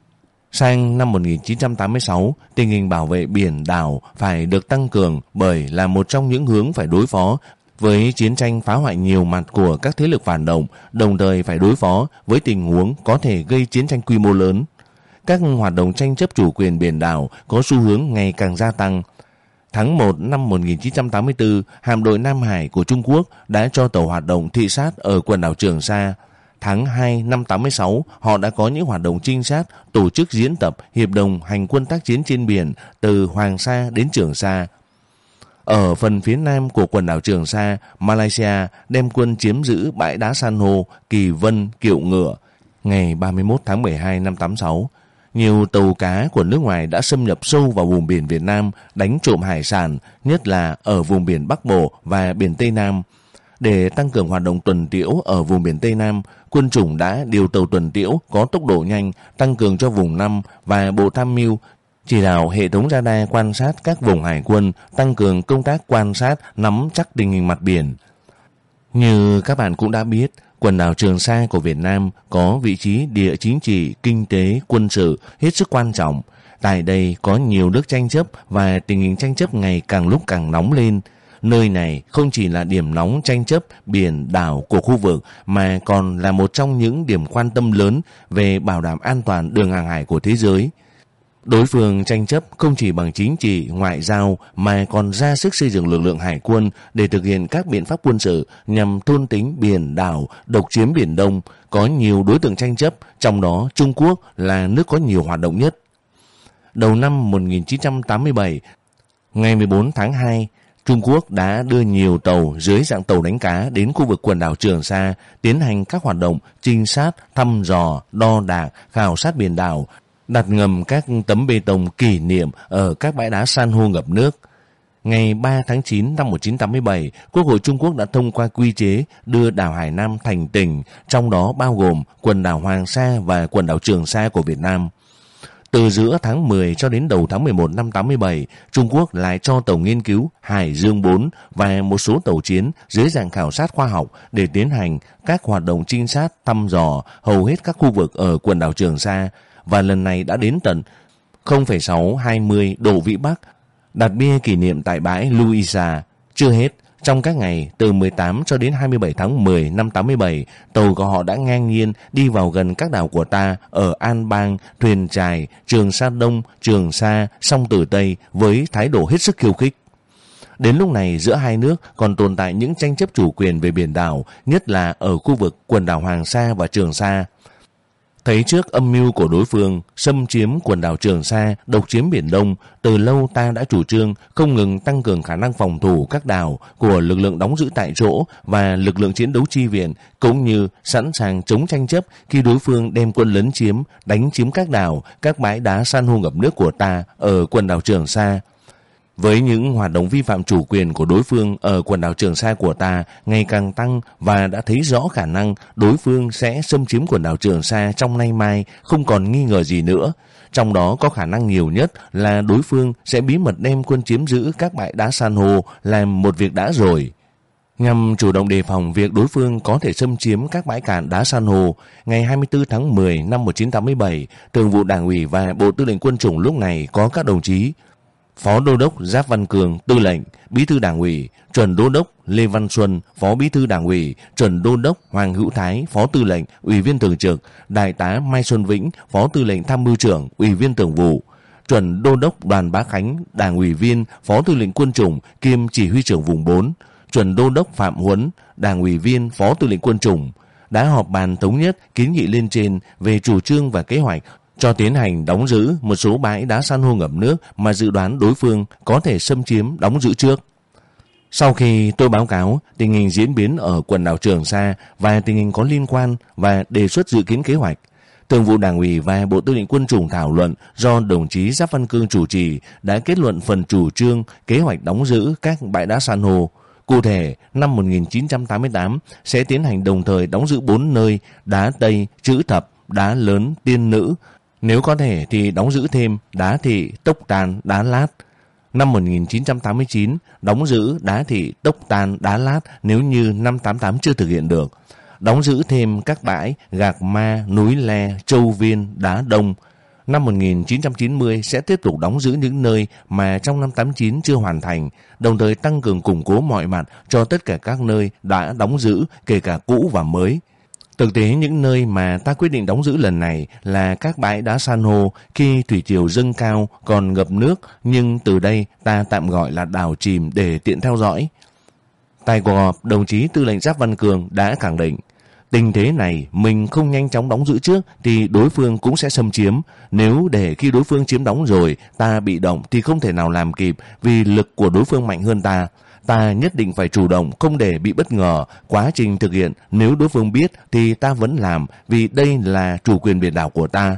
Sang năm một nghìn chín trăm tám mươi sáu, tình hình bảo vệ biển đảo phải được tăng cường bởi là một trong những hướng phải đối phó với chiến tranh phá hoại nhiều mặt của các thế lực phản động, đồng thời phải đối phó với tình huống có thể gây chiến tranh quy mô lớn. các hoạt động tranh chấp chủ quyền biển đảo có xu hướng ngày càng gia tăng. Tháng một năm một nghìn chín trăm tám mươi tư, hạm đội Nam Hải của Trung Quốc đã cho tàu hoạt động thị sát ở quần đảo Trường Sa. Tháng hai năm tám mươi sáu, họ đã có những hoạt động trinh sát, tổ chức diễn tập, hiệp đồng hành quân tác chiến trên biển từ Hoàng Sa đến Trường Sa. Ở phần phía nam của quần đảo Trường Sa, Malaysia đem quân chiếm giữ bãi đá san hô Kỳ Vân, Kiệu Ngựa. Ngày ba mươi mốt tháng mười hai năm tám mươi sáu, nhiều tàu cá của nước ngoài đã xâm nhập sâu vào vùng biển Việt Nam đánh trộm hải sản, nhất là ở vùng biển Bắc Bộ và biển Tây Nam. Để tăng cường hoạt động tuần tiễu ở vùng biển Tây Nam, quân chủng đã điều tàu tuần tiễu có tốc độ nhanh tăng cường cho vùng năm và Bộ Tham mưu chỉ đạo hệ thống radar quan sát các vùng hải quân, tăng cường công tác quan sát, nắm chắc tình hình mặt biển. Như các bạn cũng đã biết, quần đảo Trường Sa của Việt Nam có vị trí địa chính trị, kinh tế, quân sự hết sức quan trọng. Tại đây có nhiều nước tranh chấp và tình hình tranh chấp ngày càng lúc càng nóng lên. Nơi này không chỉ là điểm nóng tranh chấp biển đảo của khu vực mà còn là một trong những điểm quan tâm lớn về bảo đảm an toàn đường hàng hải của thế giới. Đối phương tranh chấp không chỉ bằng chính trị, ngoại giao mà còn ra sức xây dựng lực lượng hải quân để thực hiện các biện pháp quân sự nhằm thôn tính biển đảo, độc chiếm Biển Đông. Có nhiều đối tượng tranh chấp, trong đó Trung Quốc là nước có nhiều hoạt động nhất. Đầu năm một nghìn chín trăm tám mươi bảy, ngày mười bốn tháng hai, Trung Quốc đã đưa nhiều tàu dưới dạng tàu đánh cá đến khu vực quần đảo Trường Sa, tiến hành các hoạt động trinh sát, thăm dò, đo đạc, khảo sát biển đảo, đặt ngầm các tấm bê tông kỷ niệm ở các bãi đá san hô ngập nước. Ngày ba tháng chín năm một nghìn chín trăm tám mươi bảy, Quốc hội Trung Quốc đã thông qua quy chế đưa đảo Hải Nam thành tỉnh, trong đó bao gồm quần đảo Hoàng Sa và quần đảo Trường Sa của Việt Nam. Từ giữa tháng mười cho đến đầu tháng mười một năm tám mươi bảy, Trung Quốc lại cho tàu nghiên cứu Hải Dương bốn và một số tàu chiến dưới dạng khảo sát khoa học để tiến hành các hoạt động trinh sát, thăm dò hầu hết các khu vực ở quần đảo Trường Sa, và lần này đã đến tận không phẩy sáu hai mươi độ Vĩ Bắc, đặt bia kỷ niệm tại bãi Luisa. Chưa hết, trong các ngày từ mười tám cho đến hai mươi bảy tháng mười năm tám mươi bảy, tàu của họ đã ngang nhiên đi vào gần các đảo của ta ở An Bang, Thuyền Chài, Trường Sa Đông, Trường Sa, Song Tử Tây với thái độ hết sức khiêu khích. Đến lúc này giữa hai nước còn tồn tại những tranh chấp chủ quyền về biển đảo, nhất là ở khu vực quần đảo Hoàng Sa và Trường Sa. Thấy trước âm mưu của đối phương xâm chiếm quần đảo Trường Sa, độc chiếm Biển Đông, từ lâu ta đã chủ trương không ngừng tăng cường khả năng phòng thủ các đảo của lực lượng đóng giữ tại chỗ và lực lượng chiến đấu chi viện, cũng như sẵn sàng chống tranh chấp khi đối phương đem quân lấn chiếm, đánh chiếm các đảo, các bãi đá san hô ngập nước của ta ở quần đảo Trường Sa. Với những hoạt động vi phạm chủ quyền của đối phương ở quần đảo Trường Sa của ta ngày càng tăng và đã thấy rõ khả năng đối phương sẽ xâm chiếm quần đảo Trường Sa trong nay mai, không còn nghi ngờ gì nữa. Trong đó có khả năng nhiều nhất là đối phương sẽ bí mật đem quân chiếm giữ các bãi đá san hô, làm một việc đã rồi. Nhằm chủ động đề phòng việc đối phương có thể xâm chiếm các bãi cạn đá san hô, ngày hai mươi tư tháng mười năm một nghìn chín trăm tám mươi bảy, Thường vụ Đảng ủy và Bộ Tư lệnh Quân chủng lúc này có các đồng chí Phó Đô đốc Giáp Văn Cường, Tư lệnh, Bí thư Đảng ủy, Chuẩn Đô đốc Lê Văn Xuân, Phó Bí thư Đảng ủy, Chuẩn Đô đốc Hoàng Hữu Thái, Phó Tư lệnh, Ủy viên Thường trực, Đại tá Mai Xuân Vĩnh, Phó Tư lệnh Tham mưu trưởng, Ủy viên Thường vụ, Chuẩn Đô đốc Đoàn Bá Khánh, Đảng ủy viên, Phó Tư lệnh Quân chủng kiêm Chỉ huy trưởng vùng bốn, Chuẩn Đô đốc Phạm Huấn, Đảng ủy viên, Phó Tư lệnh Quân chủng đã họp bàn thống nhất kiến nghị lên trên về chủ trương và kế hoạch cho tiến hành đóng giữ một số bãi đá san hô ngập nước mà dự đoán đối phương có thể xâm chiếm đóng giữ trước. Sau khi tôi báo cáo tình hình diễn biến ở quần đảo Trường Sa và tình hình có liên quan và đề xuất dự kiến kế hoạch, Thường vụ Đảng ủy và Bộ Tư lệnh Quân chủng thảo luận do đồng chí Giáp Văn Cương chủ trì đã kết luận phần chủ trương kế hoạch đóng giữ các bãi đá san hô. Cụ thể, năm một nghìn chín trăm tám mươi tám sẽ tiến hành đồng thời đóng giữ bốn nơi: Đá Tây, Chữ Thập, Đá Lớn, Tiên Nữ. Nếu có thể thì đóng giữ thêm Đá Thị, Tốc Tan, Đá Lát. Năm một nghìn chín trăm tám mươi chín, đóng giữ Đá Thị, Tốc Tan, Đá Lát nếu như năm tám tám chưa thực hiện được. Đóng giữ thêm các bãi Gạc Ma, Núi Le, Châu Viên, Đá Đông. Năm một nghìn chín trăm chín mươi sẽ tiếp tục đóng giữ những nơi mà trong năm tám chín chưa hoàn thành, đồng thời tăng cường củng cố mọi mặt cho tất cả các nơi đã đóng giữ, kể cả cũ và mới. Thực tế những nơi mà ta quyết định đóng giữ lần này là các bãi đá san hô khi thủy triều dâng cao còn ngập nước, nhưng từ đây ta tạm gọi là đảo chìm để tiện theo dõi. Tại cuộc họp, đồng chí Tư lệnh Giáp Văn Cường đã khẳng định tình thế này mình không nhanh chóng đóng giữ trước thì đối phương cũng sẽ xâm chiếm. Nếu để khi đối phương chiếm đóng rồi ta bị động thì không thể nào làm kịp vì lực của đối phương mạnh hơn ta. Ta nhất định phải chủ động, không để bị bất ngờ. Quá trình thực hiện nếu đối phương biết thì ta vẫn làm vì đây là chủ quyền biển đảo của ta.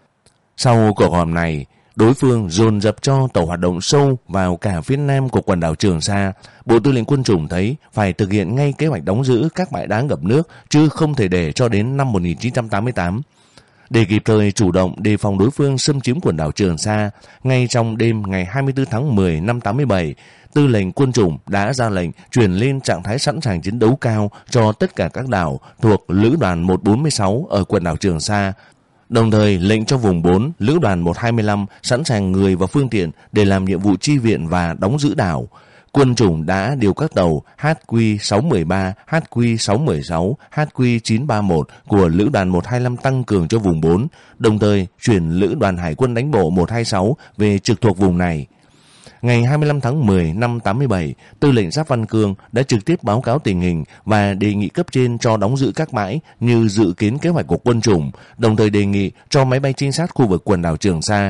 Sau cuộc họp này, đối phương dồn dập cho tàu hoạt động sâu vào cả phía nam của quần đảo Trường Sa. Bộ Tư lệnh Quân chủng thấy phải thực hiện ngay kế hoạch đóng giữ các bãi đá ngập nước, chứ không thể để cho đến năm một nghìn chín trăm tám mươi tám. Để kịp thời chủ động đề phòng đối phương xâm chiếm quần đảo Trường Sa, ngay trong đêm ngày hai mươi tư tháng mười năm tám mươi bảy, Tư lệnh Quân chủng đã ra lệnh chuyển lên trạng thái sẵn sàng chiến đấu cao cho tất cả các đảo thuộc Lữ đoàn một bốn sáu ở quần đảo Trường Sa. Đồng thời lệnh cho vùng bốn, Lữ đoàn một hai lăm sẵn sàng người và phương tiện để làm nhiệm vụ chi viện và đóng giữ đảo. Quân chủng đã điều các tàu H Q sáu một ba, H Q sáu một sáu, H Q chín ba mốt của Lữ đoàn một hai lăm tăng cường cho vùng bốn, đồng thời chuyển Lữ đoàn Hải quân đánh bộ một hai sáu về trực thuộc vùng này. Ngày hai mươi lăm tháng mười năm tám mươi bảy, Tư lệnh Giáp Văn Cương đã trực tiếp báo cáo tình hình và đề nghị cấp trên cho đóng giữ các bãi như dự kiến kế hoạch của quân chủng, đồng thời đề nghị cho máy bay trinh sát khu vực quần đảo Trường Sa.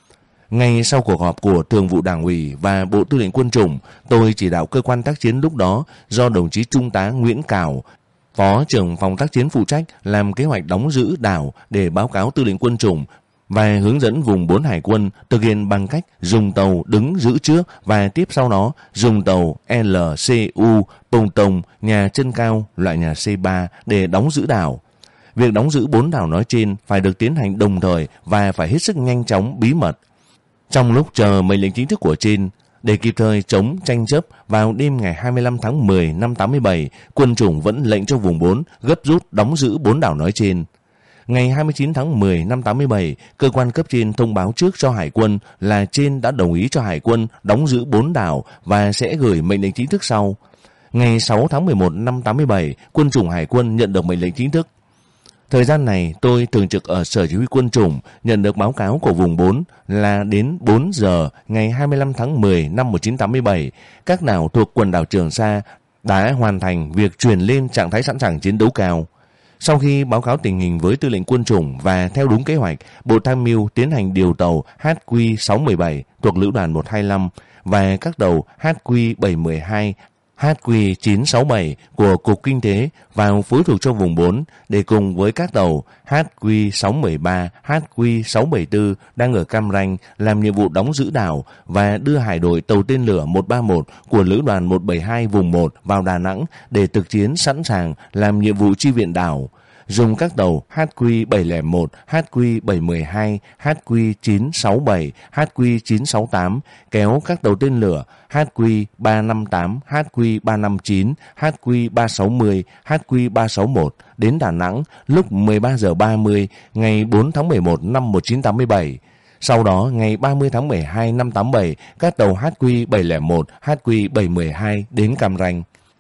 Ngay sau cuộc họp của Thường vụ Đảng ủy và Bộ Tư lệnh Quân chủng, tôi chỉ đạo cơ quan tác chiến lúc đó do đồng chí Trung tá Nguyễn Cảo, Phó trưởng phòng tác chiến phụ trách làm kế hoạch đóng giữ đảo để báo cáo Tư lệnh Quân chủng và hướng dẫn vùng bốn Hải quân thực hiện bằng cách dùng tàu đứng giữ trước và tiếp sau đó dùng tàu L C U Pồng Tồng nhà chân cao loại nhà C ba để đóng giữ đảo. Việc đóng giữ bốn đảo nói trên phải được tiến hành đồng thời và phải hết sức nhanh chóng, bí mật. Trong lúc chờ mệnh lệnh chính thức của trên, để kịp thời chống tranh chấp, vào đêm ngày hai mươi lăm tháng mười năm tám mươi bảy, quân chủng vẫn lệnh cho vùng bốn gấp rút đóng giữ bốn đảo nói trên. Ngày hai mươi chín tháng mười năm tám mươi bảy, cơ quan cấp trên thông báo trước cho Hải quân là trên đã đồng ý cho Hải quân đóng giữ bốn đảo và sẽ gửi mệnh lệnh chính thức sau. Ngày sáu tháng mười một năm tám mươi bảy, quân chủng Hải quân nhận được mệnh lệnh chính thức. Thời gian này tôi thường trực ở Sở Chỉ huy Quân chủng, nhận được báo cáo của vùng bốn là đến bốn giờ ngày hai mươi lăm tháng mười năm một nghìn chín trăm tám mươi bảy, các đảo thuộc quần đảo Trường Sa đã hoàn thành việc chuyển lên trạng thái sẵn sàng chiến đấu cao. Sau khi báo cáo tình hình với Tư lệnh Quân chủng và theo đúng kế hoạch, Bộ Tham mưu tiến hành điều tàu H Q sáu một bảy thuộc Lữ đoàn một hai lăm và các tàu H Q bảy một hai, H Q chín sáu bảy của Cục Kinh tế vào phối thuộc cho vùng bốn để cùng với các tàu H Q sáu một ba, H Q sáu bảy tư đang ở Cam Ranh làm nhiệm vụ đóng giữ đảo và đưa hải đội tàu tên lửa một ba một của Lữ đoàn một bảy hai vùng một vào Đà Nẵng để thực chiến sẵn sàng làm nhiệm vụ chi viện đảo. Dùng các tàu H Q bảy không một, H Q bảy một hai, H Q chín sáu bảy, H Q chín sáu tám kéo các tàu tên lửa H Q ba năm tám, H Q ba năm chín, H Q ba sáu không, H Q ba sáu mốt đến Đà Nẵng lúc mười ba giờ ba mươi ngày bốn tháng mười một năm một nghìn chín trăm tám mươi bảy. Sau đó, ngày ba mươi tháng mười hai năm tám mươi bảy, các tàu H Q bảy không một, H Q bảy một hai đến Cam Ranh.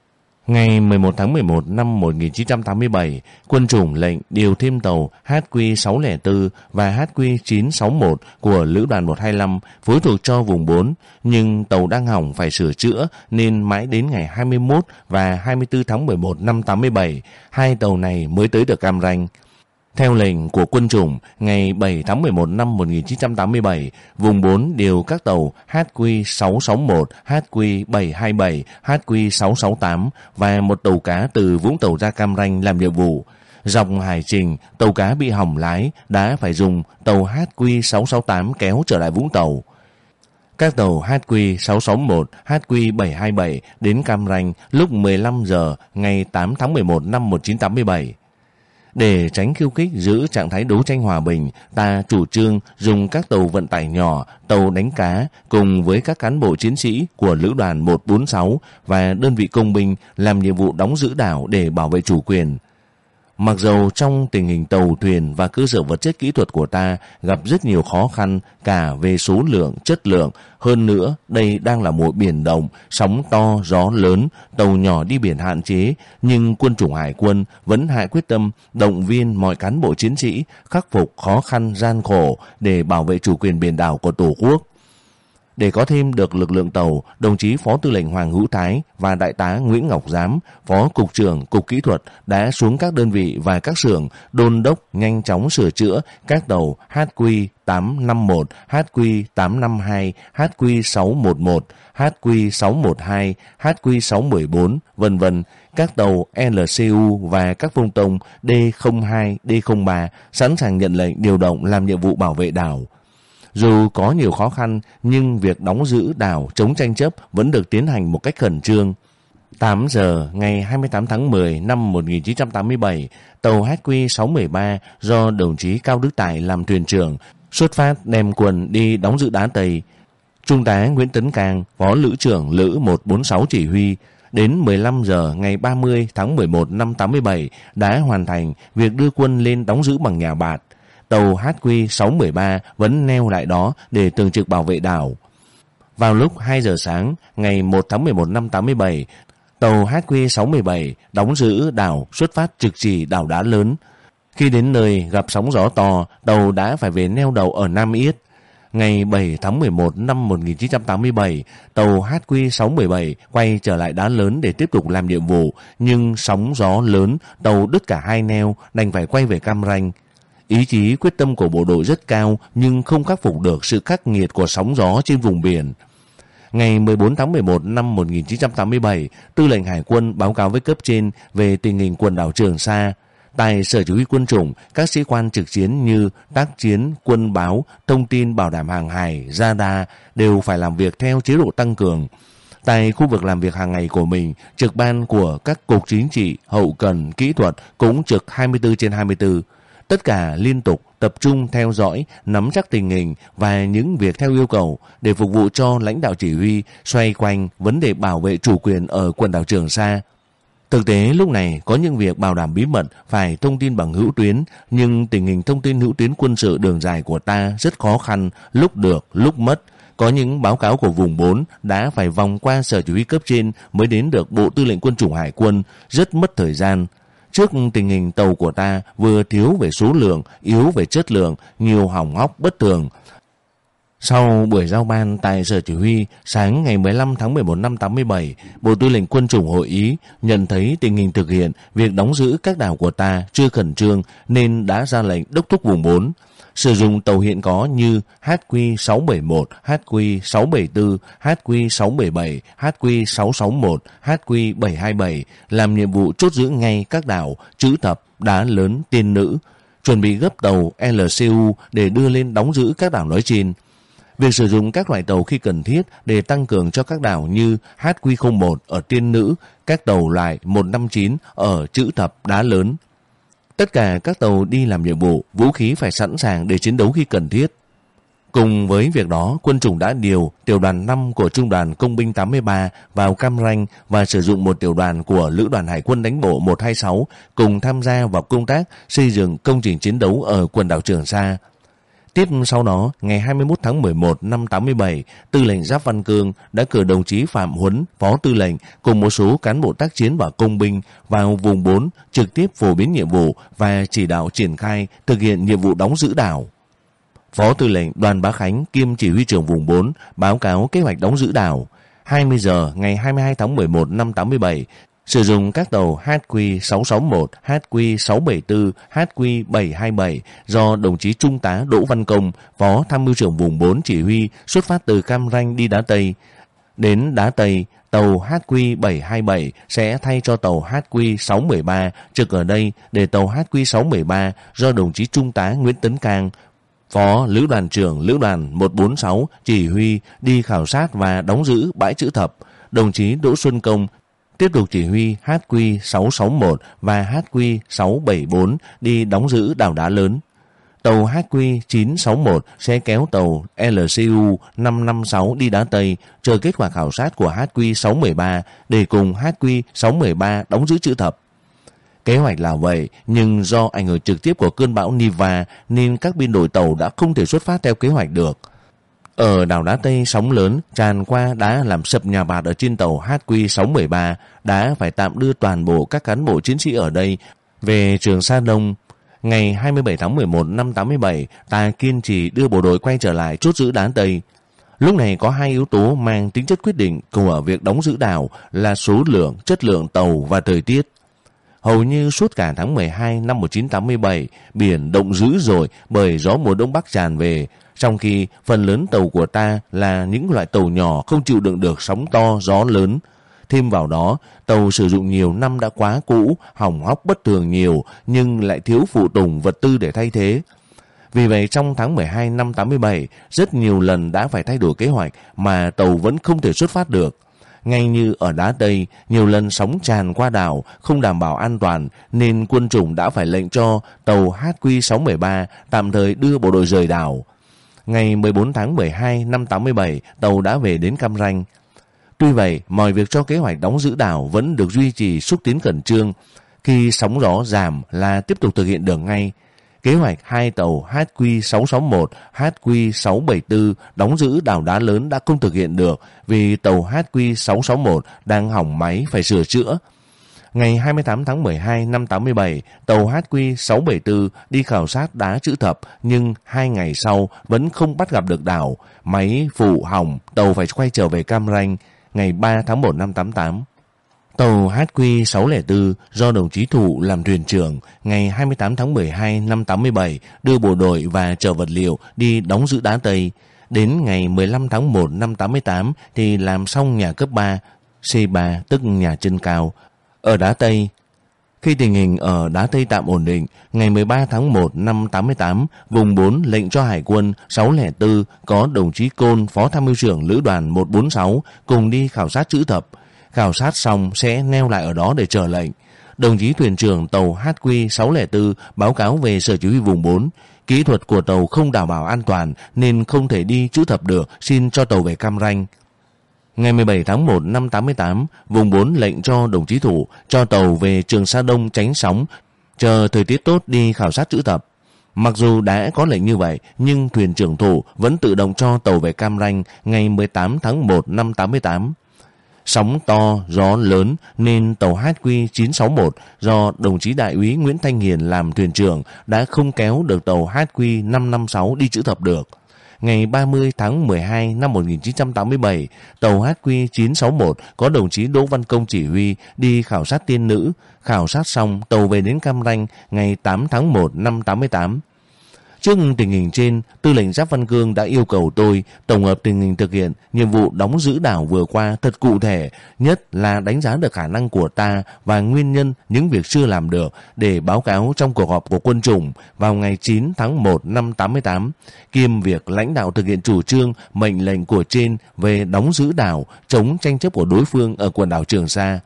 Ngày mười một tháng mười một năm một nghìn chín trăm tám mươi bảy, quân chủng lệnh điều thêm tàu H Q sáu không bốn và H Q chín sáu mốt của Lữ đoàn một hai lăm phối thuộc cho vùng bốn, nhưng tàu đang hỏng phải sửa chữa nên mãi đến ngày hai mươi mốt và hai mươi tư tháng mười một năm tám mươi bảy, hai tàu này mới tới được Cam Ranh. Theo lệnh của quân chủng, ngày bảy tháng mười một năm một nghìn chín trăm tám mươi bảy, vùng bốn điều các tàu H Q sáu sáu mốt, H Q bảy hai bảy, H Q sáu sáu tám và một tàu cá từ Vũng Tàu ra Cam Ranh làm nhiệm vụ. Dọc hải trình, tàu cá bị hỏng lái đã phải dùng tàu H Q sáu sáu tám kéo trở lại Vũng Tàu. Các tàu H Q sáu sáu mốt, H Q bảy hai bảy đến Cam Ranh lúc mười lăm giờ ngày tám tháng mười một năm một nghìn chín trăm tám mươi bảy. Để tránh khiêu khích giữ trạng thái đấu tranh hòa bình, ta chủ trương dùng các tàu vận tải nhỏ, tàu đánh cá cùng với các cán bộ chiến sĩ của Lữ đoàn một bốn sáu và đơn vị công binh làm nhiệm vụ đóng giữ đảo để bảo vệ chủ quyền. Mặc dầu trong tình hình tàu thuyền và cơ sở vật chất kỹ thuật của ta gặp rất nhiều khó khăn cả về số lượng, chất lượng, hơn nữa đây đang là mùa biển động, sóng to, gió lớn, tàu nhỏ đi biển hạn chế, nhưng quân chủng hải quân vẫn hạ quyết tâm động viên mọi cán bộ chiến sĩ khắc phục khó khăn gian khổ để bảo vệ chủ quyền biển đảo của Tổ quốc. Để có thêm được lực lượng tàu, đồng chí Phó Tư lệnh Hoàng Hữu Thái và Đại tá Nguyễn Ngọc Giám, Phó Cục trưởng Cục Kỹ thuật đã xuống các đơn vị và các xưởng đôn đốc nhanh chóng sửa chữa các tàu H Q tám năm mốt, H Q tám năm hai, H Q sáu một một, H Q sáu một hai, H Q sáu một bốn, vân vân, các tàu L C U và các phong tông D không hai, D không ba sẵn sàng nhận lệnh điều động làm nhiệm vụ bảo vệ đảo. Dù có nhiều khó khăn, nhưng việc đóng giữ đảo chống tranh chấp vẫn được tiến hành một cách khẩn trương. tám giờ ngày hai mươi tám tháng mười năm một nghìn chín trăm tám mươi bảy, tàu H Q sáu một ba do đồng chí Cao Đức Tài làm thuyền trưởng xuất phát đem quân đi đóng giữ Đá Tây. Trung tá Nguyễn Tấn Cang, Phó Lữ trưởng Lữ một bốn sáu chỉ huy, đến mười lăm giờ ngày ba mươi tháng mười một năm tám mươi bảy đã hoàn thành việc đưa quân lên đóng giữ bằng nhà bạt. Tàu H Q sáu một ba vẫn neo lại đó để tường trực bảo vệ đảo. Vào lúc hai giờ sáng ngày một tháng mười một năm tám mươi bảy, tàu H Q sáu một bảy đóng giữ đảo xuất phát trực chỉ đảo Đá Lớn. Khi đến nơi gặp sóng gió to, tàu đã phải về neo đậu ở Nam Yết. Ngày bảy tháng mười một năm một nghìn chín trăm tám mươi bảy, tàu H Q sáu một bảy quay trở lại Đá Lớn để tiếp tục làm nhiệm vụ, nhưng sóng gió lớn, tàu đứt cả hai neo, đành phải quay về Cam Ranh. Ý chí quyết tâm của bộ đội rất cao nhưng không khắc phục được sự khắc nghiệt của sóng gió trên vùng biển. Ngày mười bốn tháng mười một năm một nghìn chín trăm tám mươi bảy, Tư lệnh Hải quân báo cáo với cấp trên về tình hình quần đảo Trường Sa. Tại Sở Chỉ huy Quân chủng, các sĩ quan trực chiến như tác chiến, quân báo, thông tin bảo đảm hàng hải, radar đều phải làm việc theo chế độ tăng cường. Tại khu vực làm việc hàng ngày của mình, trực ban của các cục chính trị, hậu cần, kỹ thuật cũng trực hai mươi tư trên hai mươi tư. Tất cả liên tục tập trung theo dõi, nắm chắc tình hình và những việc theo yêu cầu để phục vụ cho lãnh đạo chỉ huy xoay quanh vấn đề bảo vệ chủ quyền ở quần đảo Trường Sa. Thực tế lúc này có những việc bảo đảm bí mật phải thông tin bằng hữu tuyến, nhưng tình hình thông tin hữu tuyến quân sự đường dài của ta rất khó khăn, lúc được, lúc mất. Có những báo cáo của vùng bốn đã phải vòng qua Sở Chỉ huy cấp trên mới đến được Bộ Tư lệnh Quân chủng Hải quân, rất mất thời gian. Trước tình hình tàu của ta vừa thiếu về số lượng, yếu về chất lượng, nhiều hỏng hóc bất thường. Sau buổi giao ban tại Sở Chỉ huy, sáng ngày mười lăm tháng mười một năm tám mươi bảy, Bộ Tư lệnh Quân chủng hội ý, nhận thấy tình hình thực hiện việc đóng giữ các đảo của ta chưa khẩn trương nên đã ra lệnh đốc thúc vùng bốn. Sử dụng tàu hiện có như H Q sáu bảy một, H Q sáu bảy tư, H Q sáu bảy bảy, H Q sáu sáu một, H Q bảy hai bảy làm nhiệm vụ chốt giữ ngay các đảo Chữ Thập, Đá Lớn, Tiên Nữ, chuẩn bị gấp tàu L C U để đưa lên đóng giữ các đảo nói trên. Việc sử dụng các loại tàu khi cần thiết để tăng cường cho các đảo như H Q không một ở Tiên Nữ, các tàu loại một năm chín ở Chữ Thập, Đá Lớn. Tất cả các tàu đi làm nhiệm vụ, vũ khí phải sẵn sàng để chiến đấu khi cần thiết. Cùng với việc đó, quân chủng đã điều tiểu đoàn năm của Trung đoàn Công binh tám mươi ba vào Cam Ranh và sử dụng một tiểu đoàn của Lữ đoàn Hải quân đánh bộ một hai sáu cùng tham gia vào công tác xây dựng công trình chiến đấu ở quần đảo Trường Sa. Tiếp sau đó, ngày hai mươi mốt tháng mười một năm tám mươi bảy, Tư lệnh Giáp Văn Cương đã cử đồng chí Phạm Huấn, Phó Tư lệnh cùng một số cán bộ tác chiến và công binh vào vùng bốn trực tiếp phổ biến nhiệm vụ và chỉ đạo triển khai thực hiện nhiệm vụ đóng giữ đảo. Phó Tư lệnh Đoàn Bá Khánh kiêm chỉ huy trưởng vùng bốn báo cáo kế hoạch đóng giữ đảo. hai mươi giờ ngày hai mươi hai tháng mười một năm tám mươi bảy, sử dụng các tàu H Q sáu sáu một, H Q sáu bảy tư, H Q bảy hai bảy do đồng chí Trung tá Đỗ Văn Công, Phó Tham mưu trưởng vùng bốn chỉ huy xuất phát từ Cam Ranh đi Đá Tây. Đến Đá Tây, tàu H Q bảy hai bảy sẽ thay cho tàu H Q sáu một ba trực ở đây để tàu H Q sáu một ba do đồng chí Trung tá Nguyễn Tấn Cang, Phó Lữ đoàn trưởng Lữ đoàn một bốn sáu chỉ huy đi khảo sát và đóng giữ bãi Chữ Thập. Đồng chí Đỗ Xuân Công tiếp tục chỉ huy H Q sáu sáu một và H Q sáu bảy bốn đi đóng giữ đảo Đá Lớn. Tàu H Q chín sáu một sẽ kéo tàu L C U năm năm sáu đi Đá Tây, chờ kết quả khảo sát của H Q sáu một ba để cùng H Q sáu một ba đóng giữ Chữ Thập. Kế hoạch là vậy, nhưng do ảnh hưởng trực tiếp của cơn bão Niva nên các biên đội tàu đã không thể xuất phát theo kế hoạch được. Ở đảo Đá Tây, sóng lớn tràn qua đã làm sập nhà bạt ở trên tàu H Q sáu một ba, đã phải tạm đưa toàn bộ các cán bộ chiến sĩ ở đây về Trường Sa Đông. Ngày hai mươi bảy tháng mười một năm tám mươi bảy, ta kiên trì đưa bộ đội quay trở lại chốt giữ Đá Tây. Lúc này có hai yếu tố mang tính chất quyết định cùng ở việc đóng giữ đảo là số lượng, chất lượng tàu và thời tiết. Hầu như suốt cả tháng mười hai năm một nghìn chín trăm tám mươi bảy, biển động dữ dội bởi gió mùa đông bắc tràn về, trong khi phần lớn tàu của ta là những loại tàu nhỏ không chịu đựng được sóng to, gió lớn. Thêm vào đó, tàu sử dụng nhiều năm đã quá cũ, hỏng hóc bất thường nhiều nhưng lại thiếu phụ tùng vật tư để thay thế. Vì vậy trong tháng mười hai năm tám mươi bảy, rất nhiều lần đã phải thay đổi kế hoạch mà tàu vẫn không thể xuất phát được. Ngay như ở Đá Tây, nhiều lần sóng tràn qua đảo không đảm bảo an toàn nên quân chủng đã phải lệnh cho tàu H Q sáu một ba tạm thời đưa bộ đội rời đảo. Ngày mười bốn tháng mười hai năm tám mươi bảy, tàu đã về đến Cam Ranh. Tuy vậy, mọi việc cho kế hoạch đóng giữ đảo vẫn được duy trì xúc tiến khẩn trương. Khi sóng gió giảm là tiếp tục thực hiện được ngay. Kế hoạch hai tàu H Q sáu sáu một, H Q sáu bảy tư đóng giữ đảo Đá Lớn đã không thực hiện được vì tàu H Q sáu sáu một đang hỏng máy phải sửa chữa. Ngày hai mươi tám tháng mười hai năm tám mươi bảy, tàu H Q sáu bảy tư đi khảo sát Đá Chữ Thập nhưng hai ngày sau vẫn không bắt gặp được đảo. Máy phụ hỏng, tàu phải quay trở về Cam Ranh ngày ba tháng một năm tám mươi tám. Tàu H Q sáu không bốn do đồng chí Thụ làm thuyền trưởng ngày hai mươi tám tháng mười hai năm tám mươi bảy đưa bộ đội và chở vật liệu đi đóng giữ Đá Tây. Đến ngày mười lăm tháng một năm tám mươi tám thì làm xong nhà cấp ba, C ba tức nhà chân cao ở Đá Tây. Khi tình hình ở Đá Tây tạm ổn định, ngày mười ba tháng một năm tám mươi tám, vùng bốn lệnh cho Hải quân sáu không bốn có đồng chí Côn, Phó Tham mưu trưởng Lữ đoàn một bốn sáu cùng đi khảo sát Chữ Thập. Khảo sát xong sẽ neo lại ở đó để chờ lệnh. Đồng chí thuyền trưởng tàu H Q sáu không bốn báo cáo về Sở Chỉ huy vùng bốn. Kỹ thuật của tàu không đảm bảo an toàn nên không thể đi Chữ Thập được, xin cho tàu về Cam Ranh. Ngày mười bảy tháng một năm tám mươi tám, vùng bốn lệnh cho đồng chí Thủ cho tàu về Trường Sa Đông tránh sóng, chờ thời tiết tốt đi khảo sát Chữ Thập. Mặc dù đã có lệnh như vậy, nhưng thuyền trưởng Thủ vẫn tự động cho tàu về Cam Ranh ngày mười tám tháng một năm tám mươi tám. Sóng to, gió lớn nên tàu H Q chín sáu một do đồng chí Đại úy Nguyễn Thanh Hiền làm thuyền trưởng đã không kéo được tàu H Q năm năm sáu đi Chữ Thập được. Ngày ba mươi tháng mười hai năm một nghìn chín trăm tám mươi bảy, tàu H Q chín sáu một có đồng chí Đỗ Văn Công chỉ huy đi khảo sát Tiên Nữ. Khảo sát xong, tàu về đến Cam Ranh ngày tám tháng một năm tám mươi tám. Trước tình hình trên, Tư lệnh Giáp Văn Cương đã yêu cầu tôi tổng hợp tình hình thực hiện nhiệm vụ đóng giữ đảo vừa qua thật cụ thể, nhất là đánh giá được khả năng của ta và nguyên nhân những việc chưa làm được để báo cáo trong cuộc họp của quân chủng vào ngày chín tháng một năm tám mươi tám, kiêm việc lãnh đạo thực hiện chủ trương mệnh lệnh của trên về đóng giữ đảo, chống tranh chấp của đối phương ở quần đảo Trường Sa.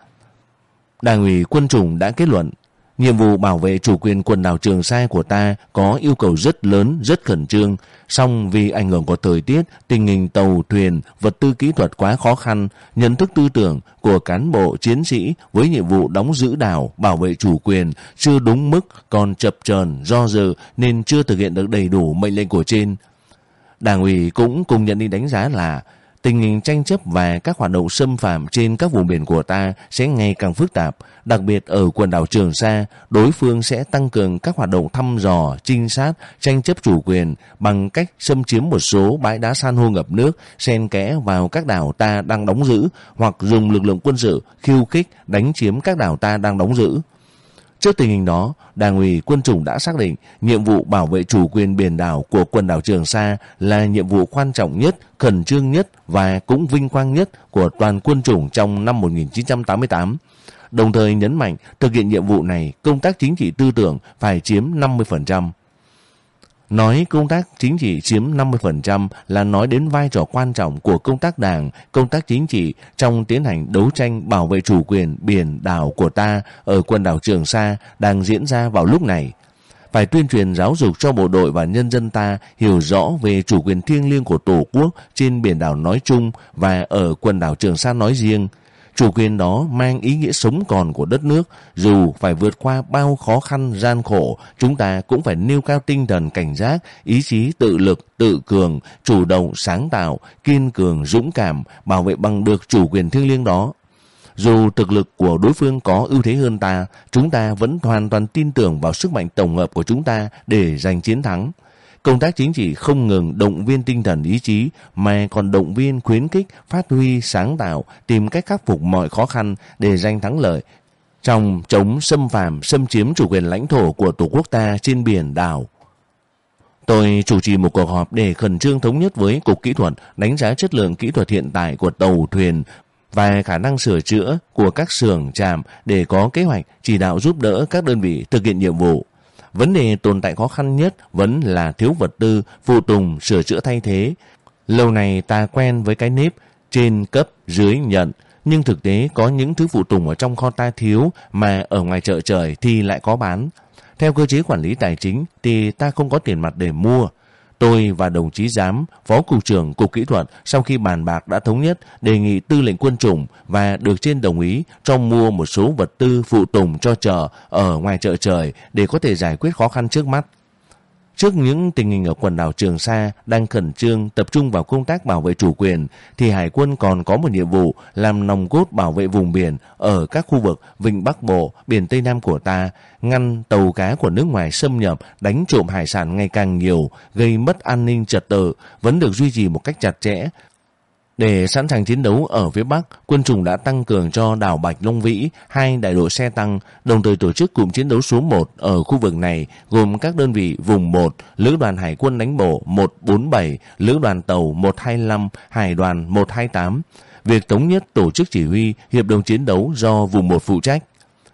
Đảng ủy quân chủng đã kết luận nhiệm vụ bảo vệ chủ quyền quần đảo Trường Sa của ta có yêu cầu rất lớn, rất khẩn trương. Song vì ảnh hưởng của thời tiết, tình hình tàu, thuyền, vật tư kỹ thuật quá khó khăn, nhận thức tư tưởng của cán bộ, chiến sĩ với nhiệm vụ đóng giữ đảo, bảo vệ chủ quyền chưa đúng mức, còn chập chờn, do dự nên chưa thực hiện được đầy đủ mệnh lệnh của trên. Đảng ủy cũng cùng nhận đi đánh giá là tình hình tranh chấp và các hoạt động xâm phạm trên các vùng biển của ta sẽ ngày càng phức tạp, đặc biệt ở quần đảo Trường Sa, đối phương sẽ tăng cường các hoạt động thăm dò, trinh sát, tranh chấp chủ quyền bằng cách xâm chiếm một số bãi đá san hô ngập nước, xen kẽ vào các đảo ta đang đóng giữ hoặc dùng lực lượng quân sự khiêu khích đánh chiếm các đảo ta đang đóng giữ. Trước tình hình đó, Đảng ủy quân chủng đã xác định nhiệm vụ bảo vệ chủ quyền biển đảo của quần đảo Trường Sa là nhiệm vụ quan trọng nhất, khẩn trương nhất và cũng vinh quang nhất của toàn quân chủng trong năm một nghìn chín trăm tám mươi tám. Đồng thời nhấn mạnh thực hiện nhiệm vụ này, công tác chính trị tư tưởng phải chiếm năm mươi phần trăm. Nói công tác chính trị chiếm năm mươi phần trăm là nói đến vai trò quan trọng của công tác đảng, công tác chính trị trong tiến hành đấu tranh bảo vệ chủ quyền biển đảo của ta ở quần đảo Trường Sa đang diễn ra vào lúc này. Phải tuyên truyền giáo dục cho bộ đội và nhân dân ta hiểu rõ về chủ quyền thiêng liêng của Tổ quốc trên biển đảo nói chung và ở quần đảo Trường Sa nói riêng. Chủ quyền đó mang ý nghĩa sống còn của đất nước. Dù phải vượt qua bao khó khăn gian khổ, chúng ta cũng phải nêu cao tinh thần cảnh giác, ý chí tự lực, tự cường, chủ động, sáng tạo, kiên cường, dũng cảm, bảo vệ bằng được chủ quyền thiêng liêng đó. Dù thực lực của đối phương có ưu thế hơn ta, chúng ta vẫn hoàn toàn tin tưởng vào sức mạnh tổng hợp của chúng ta để giành chiến thắng. Công tác chính trị không ngừng động viên tinh thần ý chí mà còn động viên khuyến khích, phát huy, sáng tạo, tìm cách khắc phục mọi khó khăn để giành thắng lợi trong chống xâm phạm, xâm chiếm chủ quyền lãnh thổ của Tổ quốc ta trên biển đảo. Tôi chủ trì một cuộc họp để khẩn trương thống nhất với Cục Kỹ thuật, đánh giá chất lượng kỹ thuật hiện tại của tàu thuyền và khả năng sửa chữa của các xưởng trạm để có kế hoạch chỉ đạo giúp đỡ các đơn vị thực hiện nhiệm vụ. Vấn đề tồn tại khó khăn nhất vẫn là thiếu vật tư, phụ tùng, sửa chữa thay thế. Lâu này ta quen với cái nếp trên cấp dưới nhận, nhưng thực tế có những thứ phụ tùng ở trong kho ta thiếu mà ở ngoài chợ trời thì lại có bán. Theo cơ chế quản lý tài chính thì ta không có tiền mặt để mua. Tôi và đồng chí Giám, Phó Cục trưởng Cục Kỹ thuật sau khi bàn bạc đã thống nhất đề nghị Tư lệnh Quân chủng và được trên đồng ý cho mua một số vật tư phụ tùng cho chợ ở ngoài chợ trời để có thể giải quyết khó khăn trước mắt. Trước những tình hình ở quần đảo Trường Sa đang khẩn trương tập trung vào công tác bảo vệ chủ quyền, thì Hải quân còn có một nhiệm vụ làm nòng cốt bảo vệ vùng biển ở các khu vực Vịnh Bắc Bộ, biển Tây Nam của ta, ngăn tàu cá của nước ngoài xâm nhập, đánh trộm hải sản ngày càng nhiều, gây mất an ninh trật tự, vẫn được duy trì một cách chặt chẽ. Để sẵn sàng chiến đấu ở phía Bắc, quân chủng đã tăng cường cho đảo Bạch Long Vĩ hai đại đội xe tăng, đồng thời tổ chức cụm chiến đấu số một ở khu vực này gồm các đơn vị vùng một, Lữ đoàn Hải quân đánh bộ một bốn bảy, Lữ đoàn tàu một hai lăm, Hải đoàn một hai tám. Việc thống nhất tổ chức chỉ huy hiệp đồng chiến đấu do vùng một phụ trách.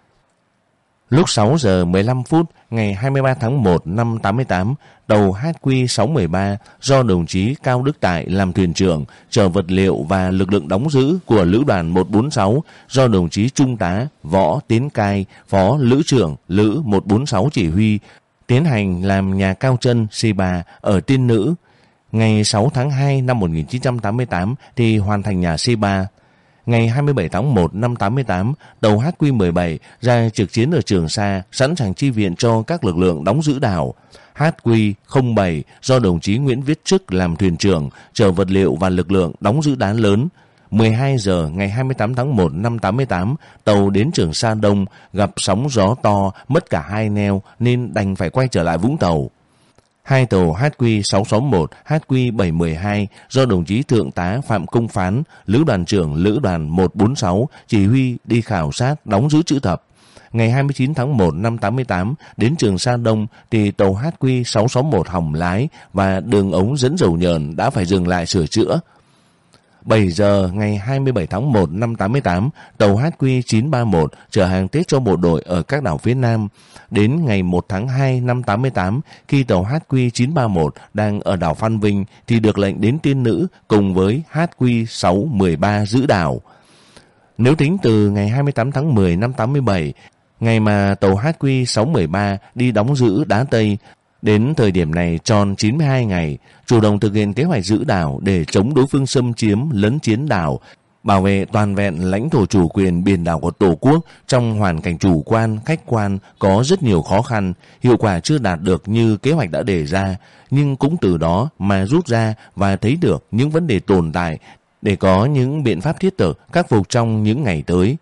Lúc sáu giờ mười lăm phút ngày hai mươi ba tháng một năm tám mươi tám, tàu H Q sáu một ba do đồng chí Cao Đức Tại làm thuyền trưởng chở vật liệu và lực lượng đóng giữ của Lữ đoàn một bốn sáu do đồng chí Trung tá Võ Tiến Cai, Phó Lữ trưởng Lữ một bốn sáu chỉ huy, tiến hành làm nhà cao chân C ba ở Tiên Nữ. Ngày sáu tháng hai năm một nghìn chín trăm tám mươi tám thì hoàn thành nhà C ba. Ngày hai mươi bảy tháng một năm tám mươi tám, tàu H Q mười bảy ra trực chiến ở Trường Sa, sẵn sàng chi viện cho các lực lượng đóng giữ đảo. H Q không bảy do đồng chí Nguyễn Viết Trức làm thuyền trưởng, chở vật liệu và lực lượng đóng giữ đá lớn. mười hai giờ ngày hai mươi tám tháng một năm tám mươi tám, tàu đến Trường Sa Đông, gặp sóng gió to, mất cả hai neo nên đành phải quay trở lại Vũng Tàu. Hai tàu H Q sáu sáu một, H Q bảy một hai do đồng chí Thượng tá Phạm Công Phán, Lữ đoàn trưởng Lữ đoàn một bốn sáu chỉ huy đi khảo sát đóng giữ chữ thập. Ngày hai mươi chín tháng một năm tám mươi tám, đến Trường Sa Đông thì tàu H Q sáu sáu một hỏng lái và đường ống dẫn dầu nhờn đã phải dừng lại sửa chữa. bảy giờ ngày hai mươi bảy tháng một năm tám mươi tám, tàu H Q chín ba một chở hàng Tết cho bộ đội ở các đảo phía Nam. Đến ngày một tháng hai năm tám mươi tám, khi tàu H Q chín ba một đang ở đảo Phan Vinh thì được lệnh đến Tiên Nữ cùng với H Q sáu một ba giữ đảo. Nếu tính từ ngày hai mươi tám tháng mười năm tám mươi bảy, ngày mà tàu H Q sáu một ba đi đóng giữ Đá Tây, đến thời điểm này tròn chín mươi hai ngày, chủ động thực hiện kế hoạch giữ đảo để chống đối phương xâm chiếm, lấn chiếm đảo, bảo vệ toàn vẹn lãnh thổ chủ quyền biển đảo của Tổ quốc trong hoàn cảnh chủ quan, khách quan, có rất nhiều khó khăn, hiệu quả chưa đạt được như kế hoạch đã đề ra, nhưng cũng từ đó mà rút ra và thấy được những vấn đề tồn tại để có những biện pháp thiết thực khắc phục trong những ngày tới.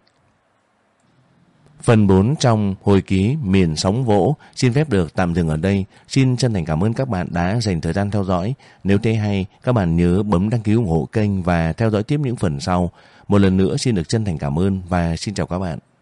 Phần bốn trong hồi ký Miền Sóng Vỗ xin phép được tạm dừng ở đây. Xin chân thành cảm ơn các bạn đã dành thời gian theo dõi. Nếu thấy hay, các bạn nhớ bấm đăng ký ủng hộ kênh và theo dõi tiếp những phần sau. Một lần nữa xin được chân thành cảm ơn và xin chào các bạn.